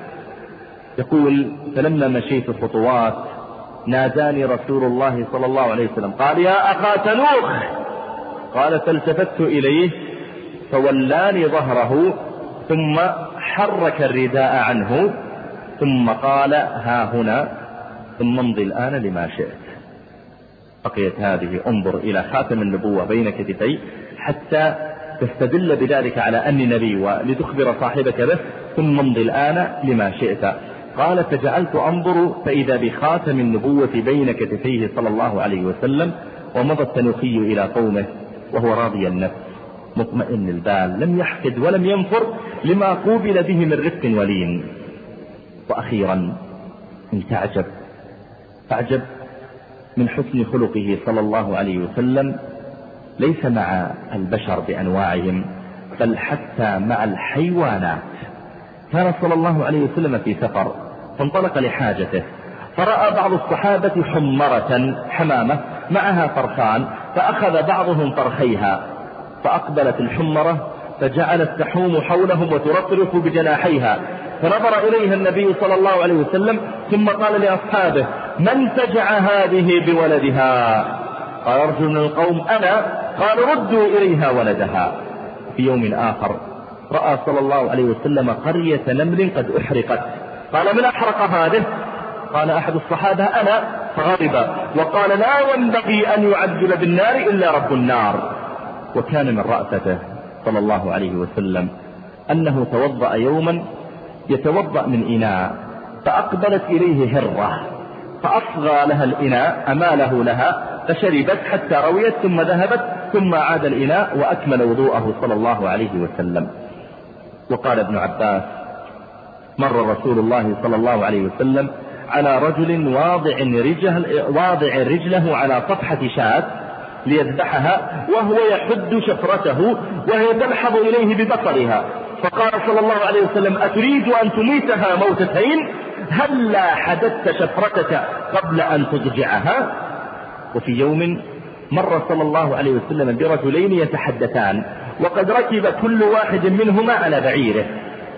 يقول: فلما مشيت خطوات ناداني رسول الله صلى الله عليه وسلم قال: يا أخا تنوخ. قال: فالتفت إليه فولاني ظهره ثم حرك الرداء عنه ثم قال ها هنا ثم امضي الآن لما شئت. بقيت هذه انظر إلى خاتم النبوة بين كتفي حتى تستدل بذلك على أني نبي ولتخبر صاحبك به، ثم امضي الآن لما شئت. قال فجعلت أنظر فإذا بخاتم النبوة بين كتفيه صلى الله عليه وسلم، ومضى التنوخي إلى قومه وهو راضي النفس مطمئن البال، لم يحقد ولم ينفر لما قوبل به من رفق ولين. وأخيرا تعجب تعجب من حسن خلقه صلى الله عليه وسلم، ليس مع البشر بأنواعهم بل حتى مع الحيوانات. كان صلى الله عليه وسلم في سفر فانطلق لحاجته، فرأى بعض الصحابة حمرة حمامة معها فرخان، فأخذ بعضهم فرخيها، فأقبلت الحمرة فجعلت تحوم حولهم وترطرف بجناحيها، فنظر إليها النبي صلى الله عليه وسلم ثم قال لأصحابه من تجع هذه بولدها؟ قال رجل من القوم أنا. قال ردوا إليها ولدها. في يوم آخر رأى صلى الله عليه وسلم قرية نمل قد أحرقت، قال من أحرق هذه؟ قال أحد الصحابة أنا، فغضب وقال لا ينبغي أن يعجل بالنار إلا رب النار. وكان من رأفته صلى الله عليه وسلم أنه توضأ يوما يتوضأ من إناء، فأقبلت إليه هرة فأصغى لها الإناء أماله لها فشربت حتى رويت ثم ذهبت، ثم عاد الإناء وأكمل وضوءه صلى الله عليه وسلم. وقال ابن عباس مر رسول الله صلى الله عليه وسلم على رجل واضع رجله, واضع رجله على صفحة شاة ليذبحها وهو يحد شفرته وهي تلحظ إليه ببصرها، فقال صلى الله عليه وسلم أتريد أن تميتها موتتين؟ هلا حددت شفرتك قبل أن تضجعها؟ وفي يوم مر صلى الله عليه وسلم برجلين يتحدثان، وقد ركب كل واحد منهما على بعيره،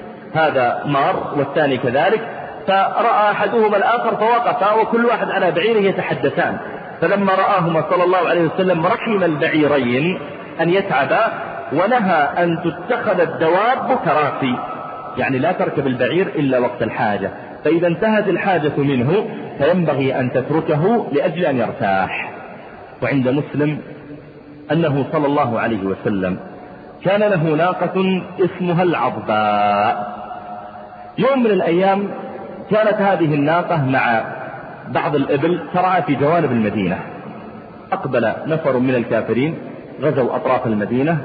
هذا مار والثاني كذلك، فرأى أحدهما الآخر فوقفا وكل واحد على بعيره يتحدثان، فلما رآهما صلى الله عليه وسلم رحم البعيرين أن يتعبا ونهى أن تتخذ الدواب كراسي، يعني لا تركب البعير إلا وقت الحاجة، فإذا انتهت الحاجة منه فينبغي أن تتركه لأجل أن يرتاح. وعند مسلم أنه صلى الله عليه وسلم كان له ناقة اسمها العضباء. يوم من الأيام كانت هذه الناقة مع بعض الإبل ترعى في جوانب المدينة، أقبل نفر من الكافرين غزوا أطراف المدينة،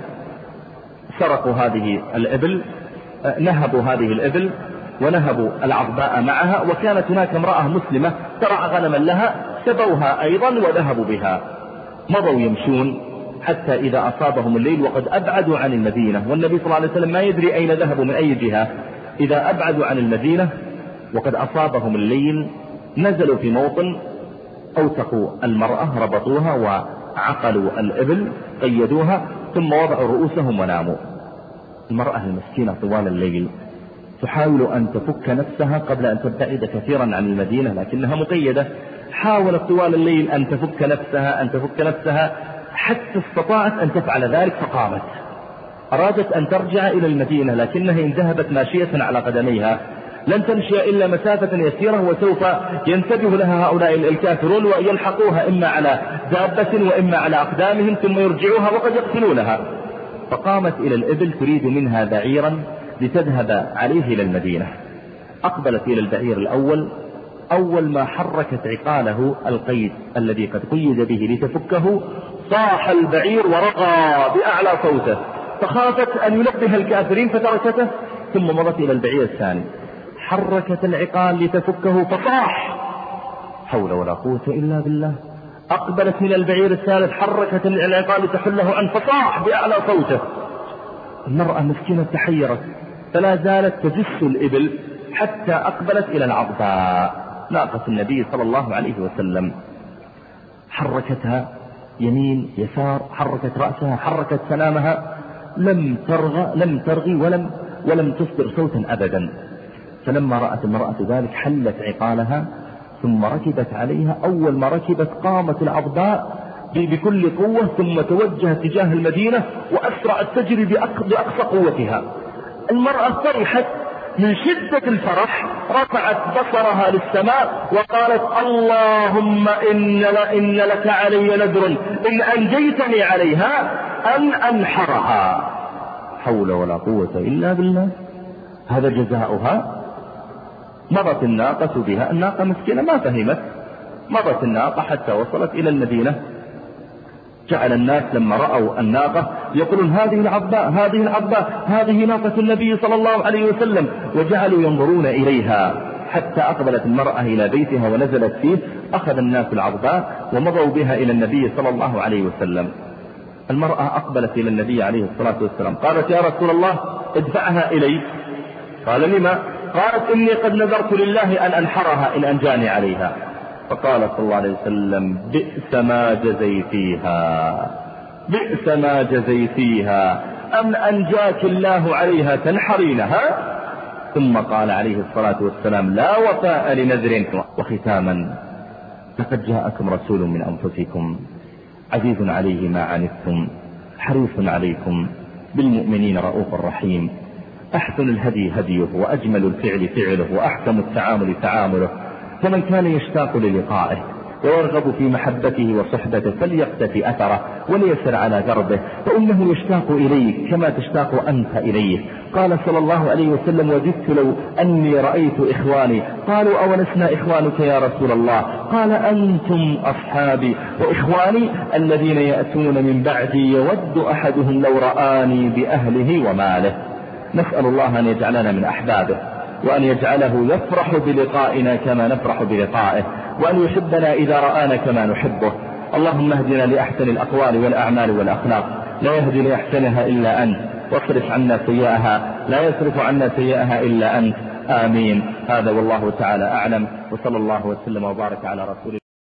سرقوا هذه الإبل، نهبوا هذه الإبل ونهبوا العضباء معها، وكانت هناك امرأة مسلمة ترعى غنما لها سبوها أيضا وذهبوا بها. مضوا يمشون حتى إذا أصابهم الليل وقد أبعدوا عن المدينة، والنبي صلى الله عليه وسلم ما يدري أين ذهبوا من أي جهة. إذا أبعدوا عن المدينة وقد أصابهم الليل نزلوا في موطن، أوثقوا المرأة ربطوها وعقلوا الإبل قيدوها ثم وضعوا رؤوسهم وناموا. المرأة المسكينة طوال الليل تحاول أن تفك نفسها قبل أن تبتعد كثيرا عن المدينة لكنها مقيدة، حاولت طوال الليل أن تفك نفسها أن تفك نفسها حتى استطاعت أن تفعل ذلك، فقامت أرادت أن ترجع إلى المدينة لكنها إن ذهبت ماشية على قدميها لن تمشي إلا مسافة يسيرة، وسوف ينتبه لها هؤلاء الكافرون ويلحقوها إما على دابة وإما على أقدامهم ثم يرجعوها وقد يقتلونها. فقامت إلى الإبل تريد منها بعيرا لتذهب عليه إلى المدينة. أقبلت إلى البعير الأول، أول ما حركت عقاله القيد الذي قد قيد به لتفكه صاح البعير ورقى بأعلى صوته، فخافت أن ينبه الكافرين فتركته، ثم مضت إلى البعير الثاني حركت العقال لتفكه فصاح، حول ولا قوة إلا بالله. أقبلت من البعير الثالث حركت العقال لتحله عن فصاح بأعلى صوته. المرأة مسكينة تحيرت فلا زالت تجس الإبل حتى أقبلت إلى العضباء ناقة النبي صلى الله عليه وسلم، حركتها يمين يسار، حركت رأسها، حركت سنامها، لم ترغى لم ترغي ولم ولم تصدر صوتا أبدا. فلما رأت المرأة ذلك حلت عقالها ثم ركبت عليها. أول ما ركبت قامت العضباء بكل قوة ثم توجهت تجاه المدينة وأسرعت تجري بأقصى قوتها. المرأة فرحت من شدة الفرح، رفعت بصرها للسماء وقالت اللهم إن, إن لك علي نذر إن أنجيتني عليها أن أنحرها. حول ولا قوة إلا بالله. هذا جزاؤها. مضت الناقة بها، الناقة مسكينة ما فهمت، مضت الناقة حتى وصلت إلى المدينة. جعل الناس لما رأوا الناقة يقولون هذه العضباء هذه العضباء هذه ناقة النبي صلى الله عليه وسلم، وجعلوا ينظرون إليها حتى أقبلت المرأة إلى بيتها ونزلت فيه. أخذ الناس العضباء ومضوا بها إلى النبي صلى الله عليه وسلم. المرأة أقبلت إلى النبي عليه الصلاة والسلام قالت يا رسول الله ادفعها إلي. قال لما؟ قالت إني قد نذرت لله أن أنحرها إن أنجاني عليها. فقال صلى الله عليه وسلم بئس ما جزيتيها بئس ما جزيتيها أم أنجاك الله عليها تنحرينها. ثم قال عليه الصلاة والسلام لا وفاء لنذر. وختاما لقد جاءكم رسول من أنفسكم عزيز عليه ما عنتم حريص عليكم بالمؤمنين رؤوف رحيم. أحسن الهدي هديه وأجمل الفعل فعله وأحكم التعامل تعامله. فمن كان يشتاق للقائه ويرغب في محبته وصحبته فليقتفي أثره وليسر على دربه، فإنه يشتاق إليك كما تشتاق أنت إليه. قال صلى الله عليه وسلم وددت لو أني رأيت إخواني. قالوا أولسنا إخوانك يا رسول الله؟ قال أنتم أصحابي وإخواني الذين يأتون من بعدي يود أحدهم لو رآني بأهله وماله. نسأل الله أن يجعلنا من أحبابه، وأن يجعله يفرح بلقائنا كما نفرح بلقائه، وأن يحبنا إذا رآنا كما نحبه. اللهم اهدنا لأحسن الأقوال والأعمال والأخلاق، لا يهدي لأحسنها إلا أنت، واصرف عنا سيئها لا يصرف عنا سيئها إلا أنت. آمين. هذا والله تعالى أعلم، وصلى الله وسلم وبارك على رسول الله.